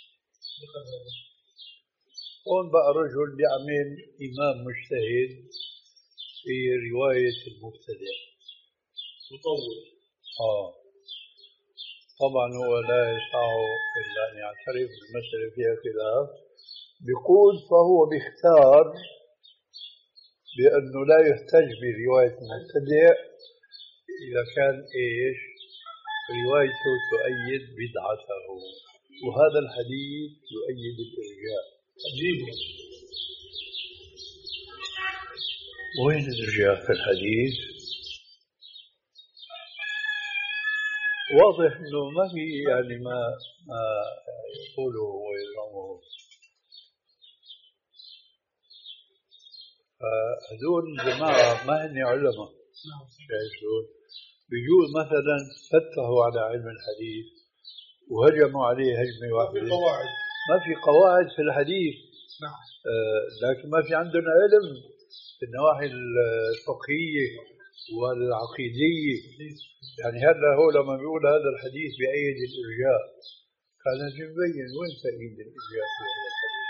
هون بقى رجل يعمل إمام مجتهد في رواية المبتدع مطول آه طبعا هو لا يسعه إلا أن يعترف بالمسألة فيها خلاف بيقول فهو بيختار بأنه لا يحتج برواية المبتدع إذا كان إيش روايته تؤيد بدعته وهذا الحديث يؤيد الإرجاء. عجيب. وين الإرجاء في الحديث؟ واضح انه ما في يعني ما ما يقوله ويزعمه. فهذول جماعه ما هن علماء شايفون بيجوز مثلا فتحوا على علم الحديث وهجموا عليه هجمة ما في واحدة، قواعد ما في قواعد في الحديث. نعم. آه لكن ما في عندنا علم في النواحي الفقهية والعقيدية. يعني هلا هو لما بيقول هذا الحديث بأيد الإرجاء كان يبين وين تأييد الإرجاء في هذا الحديث.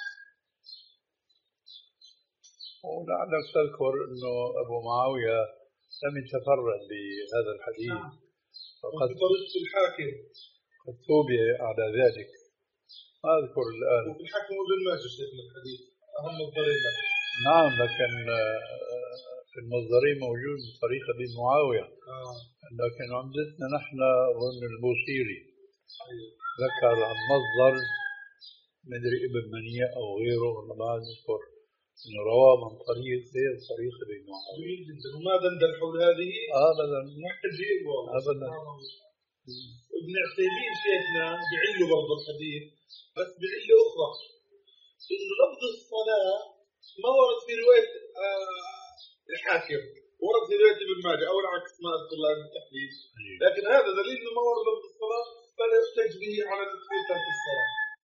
ولعلك تذكر أنه أبو معاوية لم يتفرد بهذا الحديث فقد طريقة الحاكم قد توبع على ذلك. ما أذكر الآن. وفي الحاكم وابن ماجه شيخنا الحديث أهم مصدرين. نعم لكن في المصدرين موجود بطريقة ابن معاوية. آه. لكن عمدتنا نحن ظن البوصيري ذكر عن مصدر مدري ابن منيع أو غيره والله ما أذكر إنه رواه من طريق غير طريق ابن معاوية. جميل جدا. وما دندن حول هذه أبدا عجيب والله أبدا. ابن عثيمين شيخنا بعله برضه الحديث بس بعله أخرى إنه لفظ الصلاة ما ورد في رواية آه الحاكم، ورد في رواية ابن ماجه أو العكس ما أذكر الآن بالتحديد، لكن هذا دليل إنه ما ورد لفظ الصلاة فلا يحتج به على تفسير ترك الصلاة.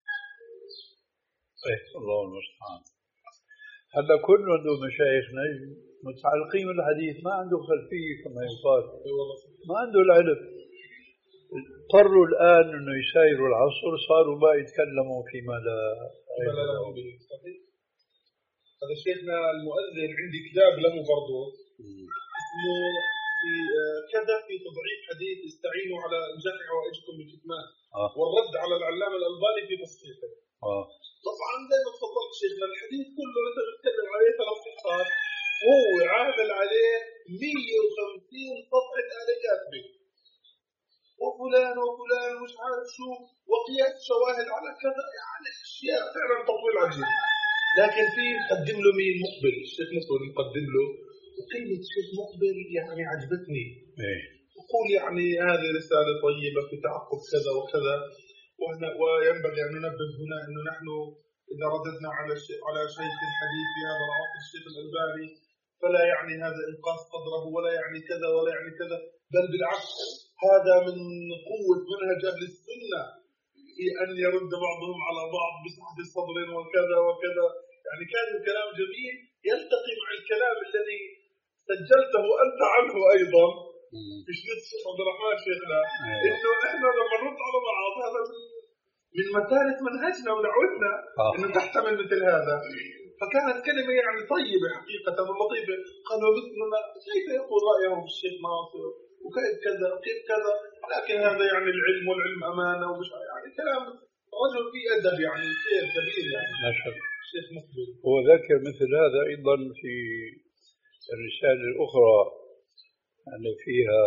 إيه الله المستعان. هلا كل من مشايخنا متعلقين بالحديث ما عنده خلفية كما يقال، ما عنده العلم. اضطروا الآن إنه يسايروا العصر صاروا ما يتكلموا فيما لا علم به. صحيح. هذا شيخنا المؤذن عندي كتاب له برضه اسمه في كذا في تضعيف حديث استعينوا على إنجاح حوائجكم بالكتمان آه. والرد على العلامة الألباني في تصحيحه. آه. طبعا زي ما تفضلت شيخنا الحديث كله انت بتتكلم عليه ثلاث صفحات هو عامل عليه مية وخمسين صفحة آلة كاتبة وفلان وفلان مش عارف شو وقياس شواهد على كذا، يعني اشياء فعلا تطويل عجيب. لكن في مقدم له مين؟ مقبل الشيخ مقبل مقدم له وكلمة الشيخ مقبل يعني عجبتني. إيه. يقول يعني هذه رسالة طيبة في تعقب كذا وكذا، وينبغي أن ننبه هنا أنه نحن إذا رددنا على على شيخ الحديث في هذا العصر الشيخ الألباني فلا يعني هذا إنقاص قدره ولا يعني كذا ولا يعني كذا، بل بالعكس هذا من قوة منهج أهل السنة في أن يرد بعضهم على بعض بسعة صدر وكذا وكذا. يعني كان الكلام جميل يلتقي مع الكلام الذي سجلته أنت عنه أيضا في شريط الشيخ عبد الرحمن شيخنا، إنه إحنا لما نرد على بعض هذا من متانة منهجنا ودعوتنا إنه تحتمل مثل هذا. فكانت كلمة يعني طيبة حقيقة ولطيفة. قالوا مثلنا كيف يقول رأيه الشيخ ناصر وكيف كذا وكيف كذا، لكن هذا يعني العلم والعلم أمانة ومش يعني كلام رجل في أدب يعني خير كبير يعني. ما شاء الله. الشيخ مقبل هو ذكر مثل هذا أيضا في الرسالة الأخرى اللي فيها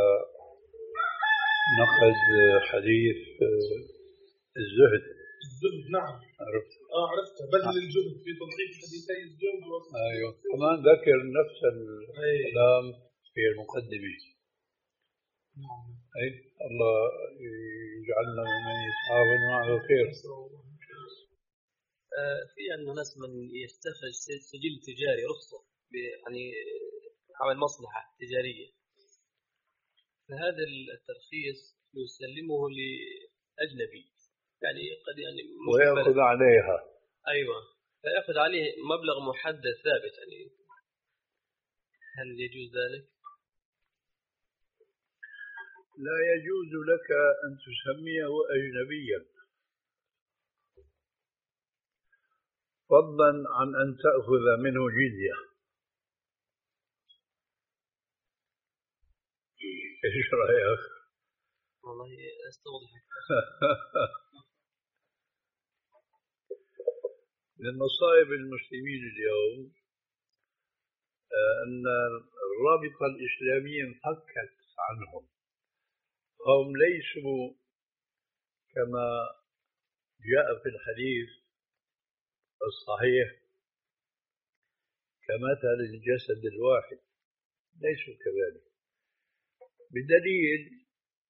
نقد حديث الزهد. الزهد نعم عرفت. آه عرفته بذل الجهد في تضعيف حديثي الزهد. أيوه كمان ذكر نفس الكلام في المقدمة. نعم. أي الله يجعلنا ممن يتعاون معه خير. في عندنا ناس من يستخرج سجل تجاري رخصة يعني عمل مصلحة تجارية، فهذا الترخيص يسلمه لأجنبي يعني قد يعني ويأخذ عليها. أيوة فيأخذ عليه مبلغ محدد ثابت، يعني هل يجوز ذلك؟ لا يجوز لك أن تسميه أجنبيا فضلا عن أن تأخذ منه جزية. إيش رأيك؟ والله أستوضح من مصائب المسلمين اليوم أن الرابطة الإسلامية انفكت عنهم، هم ليسوا كما جاء في الحديث الصحيح كمثل الجسد الواحد، ليسوا كذلك، بدليل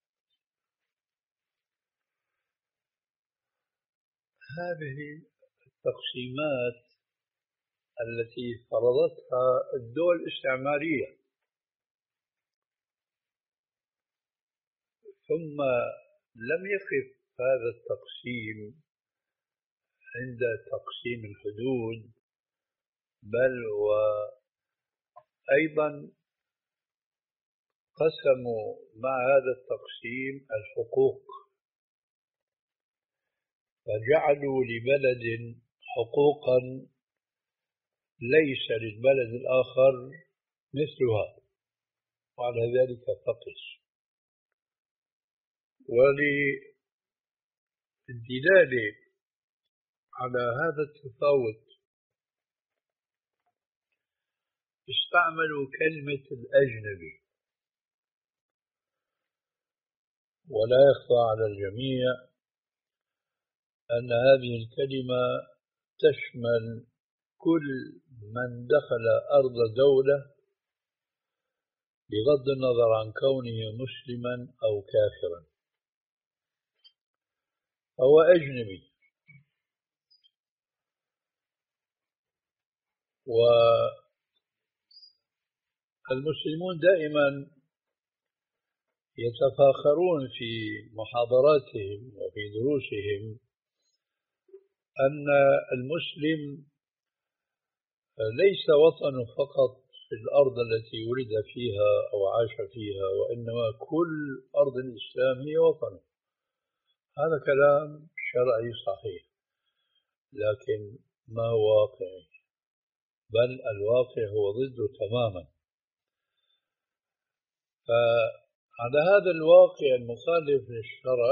هذه التقسيمات التي فرضتها الدول الاستعمارية. ثم لم يقف هذا التقسيم عند تقسيم الحدود، بل وأيضا قسموا مع هذا التقسيم الحقوق، فجعلوا لبلد حقوقا ليس للبلد الآخر مثلها، وعلى ذلك فقس. وللدلالة على هذا التفاوت استعملوا كلمة الأجنبي، ولا يخفى على الجميع أن هذه الكلمة تشمل كل من دخل أرض دولة بغض النظر عن كونه مسلما أو كافرا، هو أجنبي. والمسلمون دائما يتفاخرون في محاضراتهم وفي دروسهم أن المسلم ليس وطنه فقط في الأرض التي ولد فيها أو عاش فيها، وإنما كل أرض الإسلام هي وطنه. هذا كلام شرعي صحيح، لكن ما هو واقعي؟ بل الواقع هو ضده تماما. فعلى هذا الواقع المخالف للشرع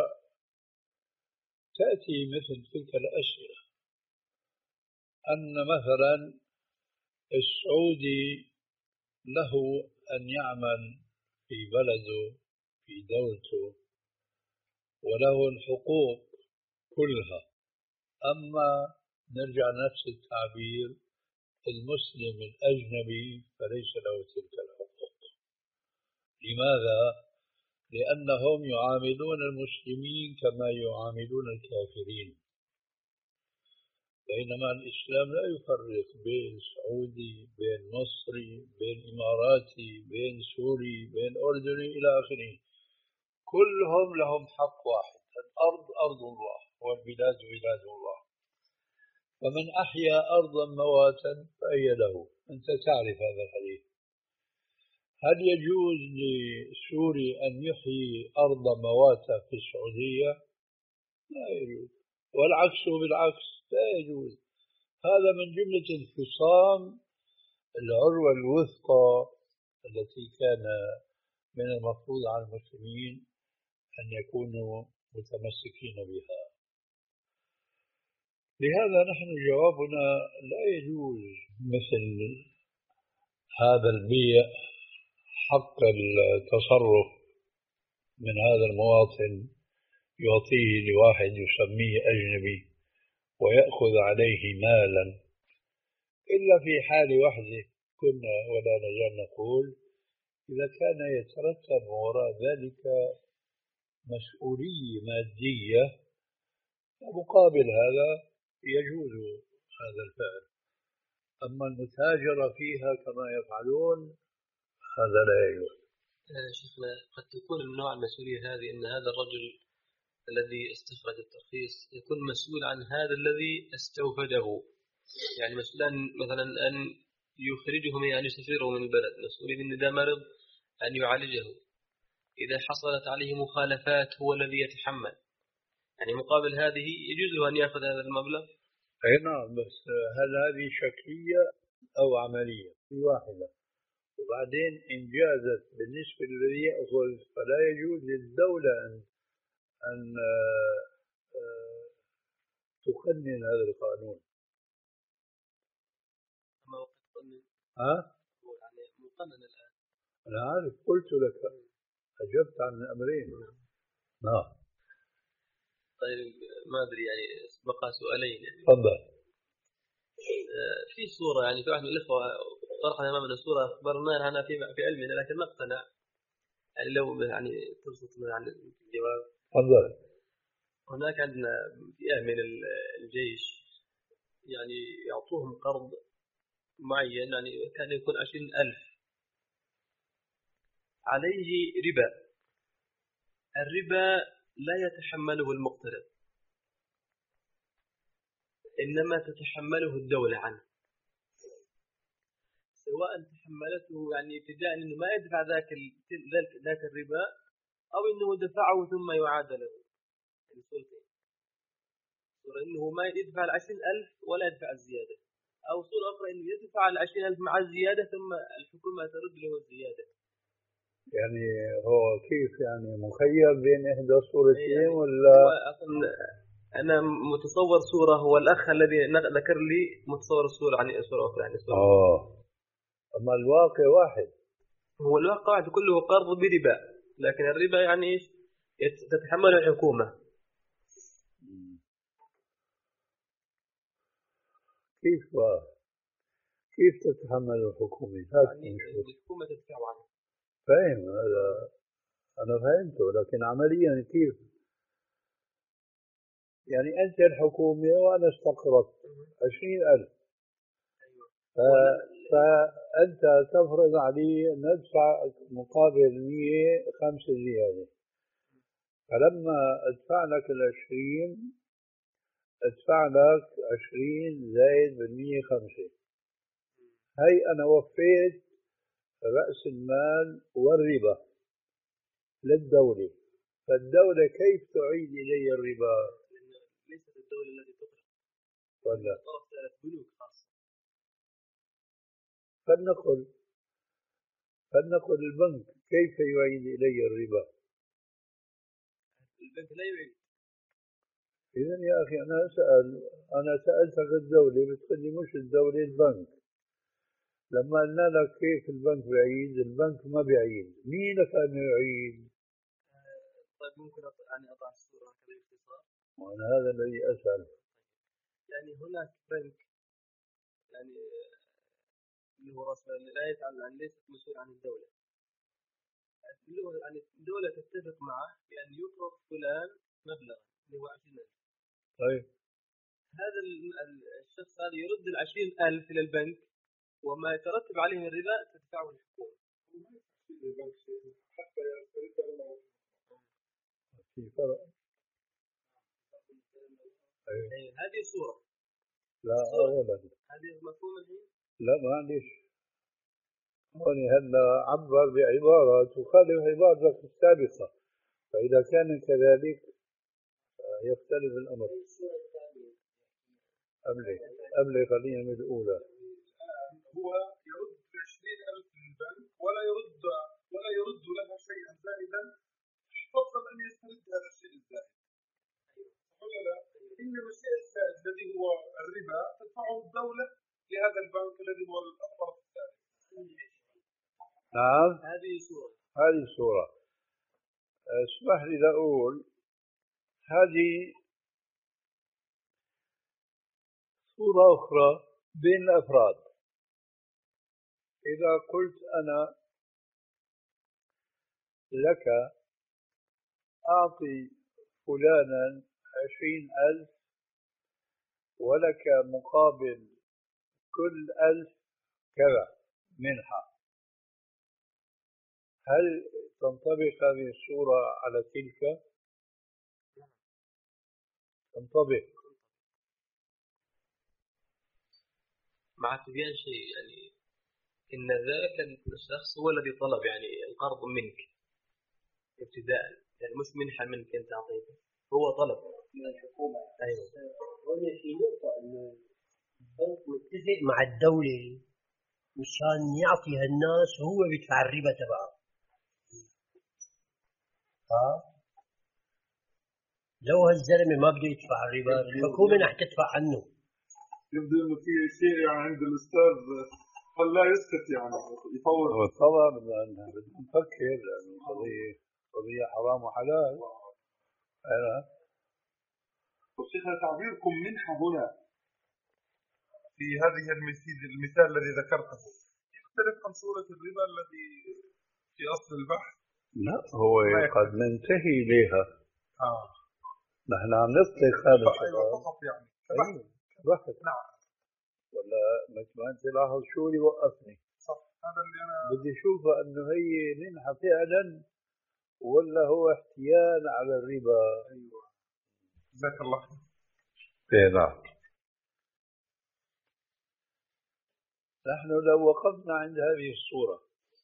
تأتي مثل تلك الأسئلة، أن مثلا السعودي له أن يعمل في بلده في دولته وله الحقوق كلها، أما نرجع نفس التعبير المسلم الأجنبي فليس له تلك الحقوق. لماذا؟ لأنهم يعاملون المسلمين كما يعاملون الكافرين، بينما الإسلام لا يفرق بين سعودي، بين مصري، بين إماراتي، بين سوري، بين أردني إلى آخره. كلهم لهم حق واحد، الأرض أرض الله والبلاد بلاد الله، فمن أحيا أرضا مواتا فهي له. أنت تعرف هذا الحديث. هل يجوز لسوري أن يحيي أرض مواتا في السعودية؟ لا يجوز، والعكس بالعكس لا يجوز. هذا من جملة انفصام العروة الوثقى التي كان من المفروض على المسلمين أن يكونوا متمسكين بها. لهذا نحن جوابنا لا يجوز مثل هذا البيع حق التصرف من هذا المواطن يعطيه لواحد يسميه أجنبي ويأخذ عليه مالا، إلا في حال واحدة كنا ولا نزال نقول: إذا كان يترتب وراء ذلك مسؤولية مادية، مقابل هذا يجوز هذا الفعل. أما المتاجرة فيها كما يفعلون هذا لا يجوز. شيخنا، قد تكون من نوع المسؤولية هذه أن هذا الرجل الذي استخرج الترخيص يكون مسؤول عن هذا الذي استوفده، يعني مسؤول مثلا أن يخرجه من، يعني يسافره من البلد، مسؤول إن إذا مرض أن يعالجه، إذا حصلت عليه مخالفات هو الذي يتحمل. يعني مقابل هذه يجوز له أن يأخذ هذا المبلغ؟ أي نعم، بس هل هذه شكلية أو عملية؟ في واحدة. وبعدين إن جازت بالنسبة للذي يأخذ فلا يجوز للدولة أن أن تقنن هذا القانون. أما وقت قنن؟ ها؟ يعني مقنن الآن. أنا عارف، قلت لك أجبت عن الأمرين. نعم. طيب ما أدري، يعني بقى سؤالين. يعني تفضل. في صورة، يعني في واحد من الأخوة طرح أمامنا صورة أخبرنا عنها في في علمنا لكن ما اقتنع، يعني لو يعني تبسط عن الجواب. تفضل. هناك عندنا فئة من الجيش يعني يعطوهم قرض معين، يعني كان يكون عشرين ألف عليه ربا. الربا لا يتحمله المقترض، إنما تتحمله الدولة عنه، سواء تحملته يعني ابتداء أنه ما يدفع ذاك ذاك الربا، أو أنه دفعه ثم يعاد له. صورة أنه ما يدفع العشرين ألف ولا يدفع الزيادة، أو صورة أخرى أنه يدفع العشرين ألف مع الزيادة ثم الحكومة ترد له الزيادة. يعني هو كيف يعني مخير بين إحدى الصورتين يعني ولا؟ أنا متصور صورة، هو الأخ الذي ذكر لي متصور الصورة عن صورة أخرى يعني صورة. آه أما الواقع واحد. هو الواقع واحد كله قرض بربا، لكن الربا يعني إيش؟ تتحمل الحكومة. كيف كيف تتحمل الحكومة؟ يعني الحكومة تدفع عنه. فاهم هذا، أنا فهمته، لكن عمليا كيف؟ يعني أنت الحكومة وأنا استقرضت عشرين ألف، فأنت تفرض علي أن أدفع مقابل مية خمسة زيادة، فلما أدفع لك العشرين أدفع لك عشرين زائد بالمية خمسة، هاي أنا وفيت رأس المال والربا للدولة، فالدولة كيف تعيد إلي الربا؟ ليست الدولة التي تقرض ولا بنوك خاصة. فلنقل فلنقل البنك كيف يعيد إلي الربا؟ البنك لا يعيد. إذن يا أخي أنا أسأل، أنا سألتك الدولة بتقول لي مش الدولة البنك، لما قلنا لك كيف البنك بيعيد، البنك ما بيعيد، مين كان يعيد؟ طيب ممكن يعني أضع الصورة كذا باختصار؟ وأنا هذا الذي أسأل. يعني هناك بنك يعني اللي هو رأس لا يتعامل عن ليست مسؤول عن الدولة، يعني الدولة تتفق معه بأن يقرض فلان مبلغ اللي هو عشرين ألف. طيب هذا الشخص هذا يرد العشرين ألف إلى البنك، وما يترتب عليه من الربا تدفعه الحكومة. حتى يسترد في فرق. أيه. هذه صورة. لا أولا هذه مفهوم الحين؟ لا معلش، هون هلا عبر بعبارة تخالف عبارتك السابقة، فإذا كان كذلك يختلف الأمر. قبل قبل خلينا من الأولى. هو يرد عشرين ألف من البنك ولا يرد ولا يرد لها شيئا زائدا، فضلا أن يسترد هذا الشيء الزائد. ولا لا؟ إنما الشيء الزائد الذي هو الربا تدفعه الدولة لهذا البنك الذي هو الطرف الثالث. نعم هذه صورة. هذه صورة. اسمح لي لأقول هذه صورة أخرى بين الأفراد. إذا قلت أنا لك أعطي فلانا عشرين ألف ولك مقابل كل ألف كذا منحة، هل تنطبق هذه الصورة على تلك؟ تنطبق مع تبيان شيء يعني إن ذاك الشخص هو الذي طلب يعني القرض منك ابتداء، يعني مش منحة منك أنت أعطيته، هو طلب من الحكومة. أيوة. هنا في نقطة إنه البنك متفق مع الدولة مشان يعطي هالناس هو بيدفع الربا تبعه. ها؟ لو هالزلمة ما بده يدفع الربا الحكومة رح تدفع عنه. يبدو إنه في شيء يعني عند الأستاذ خلاه يسكت يعني يفوت. هو طبعا بدنا نفكر لأنه قضية قضية حرام وحلال. أنا وشيخنا تعبيركم منحة هنا في هذه المثال الذي ذكرته يختلف عن صورة الربا الذي في أصل البحث. لا هو قد ننتهي إليها. آه. نحن عم نطلق هذا الشيء. أيوة فقط يعني. أيوة بحث. نعم. ولا مثل ما أنت لاحظ شو اللي وقفني. صح. هذا اللي أنا بدي أشوفها أنه هي منحة فعلا ولا هو احتيال على الربا؟ أيوة جزاك الله خير. نعم. نحن لو وقفنا عند هذه الصورة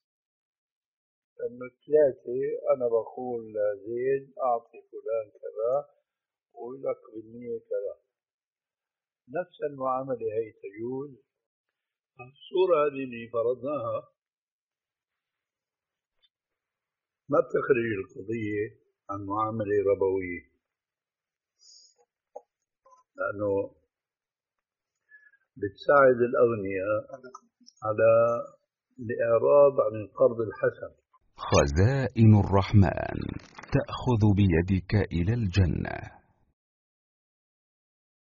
أنه ثلاثة، أنا بقول لزيد أعطي فلان كذا ولك بالنية كذا، نفس المعاملة هي تجوز. الصورة هذه اللي فرضناها ما بتخرج القضية عن معاملة ربوية، لأنه بتساعد الأغنياء على الإعراض عن القرض الحسن. خزائن الرحمن تأخذ بيدك إلى الجنة.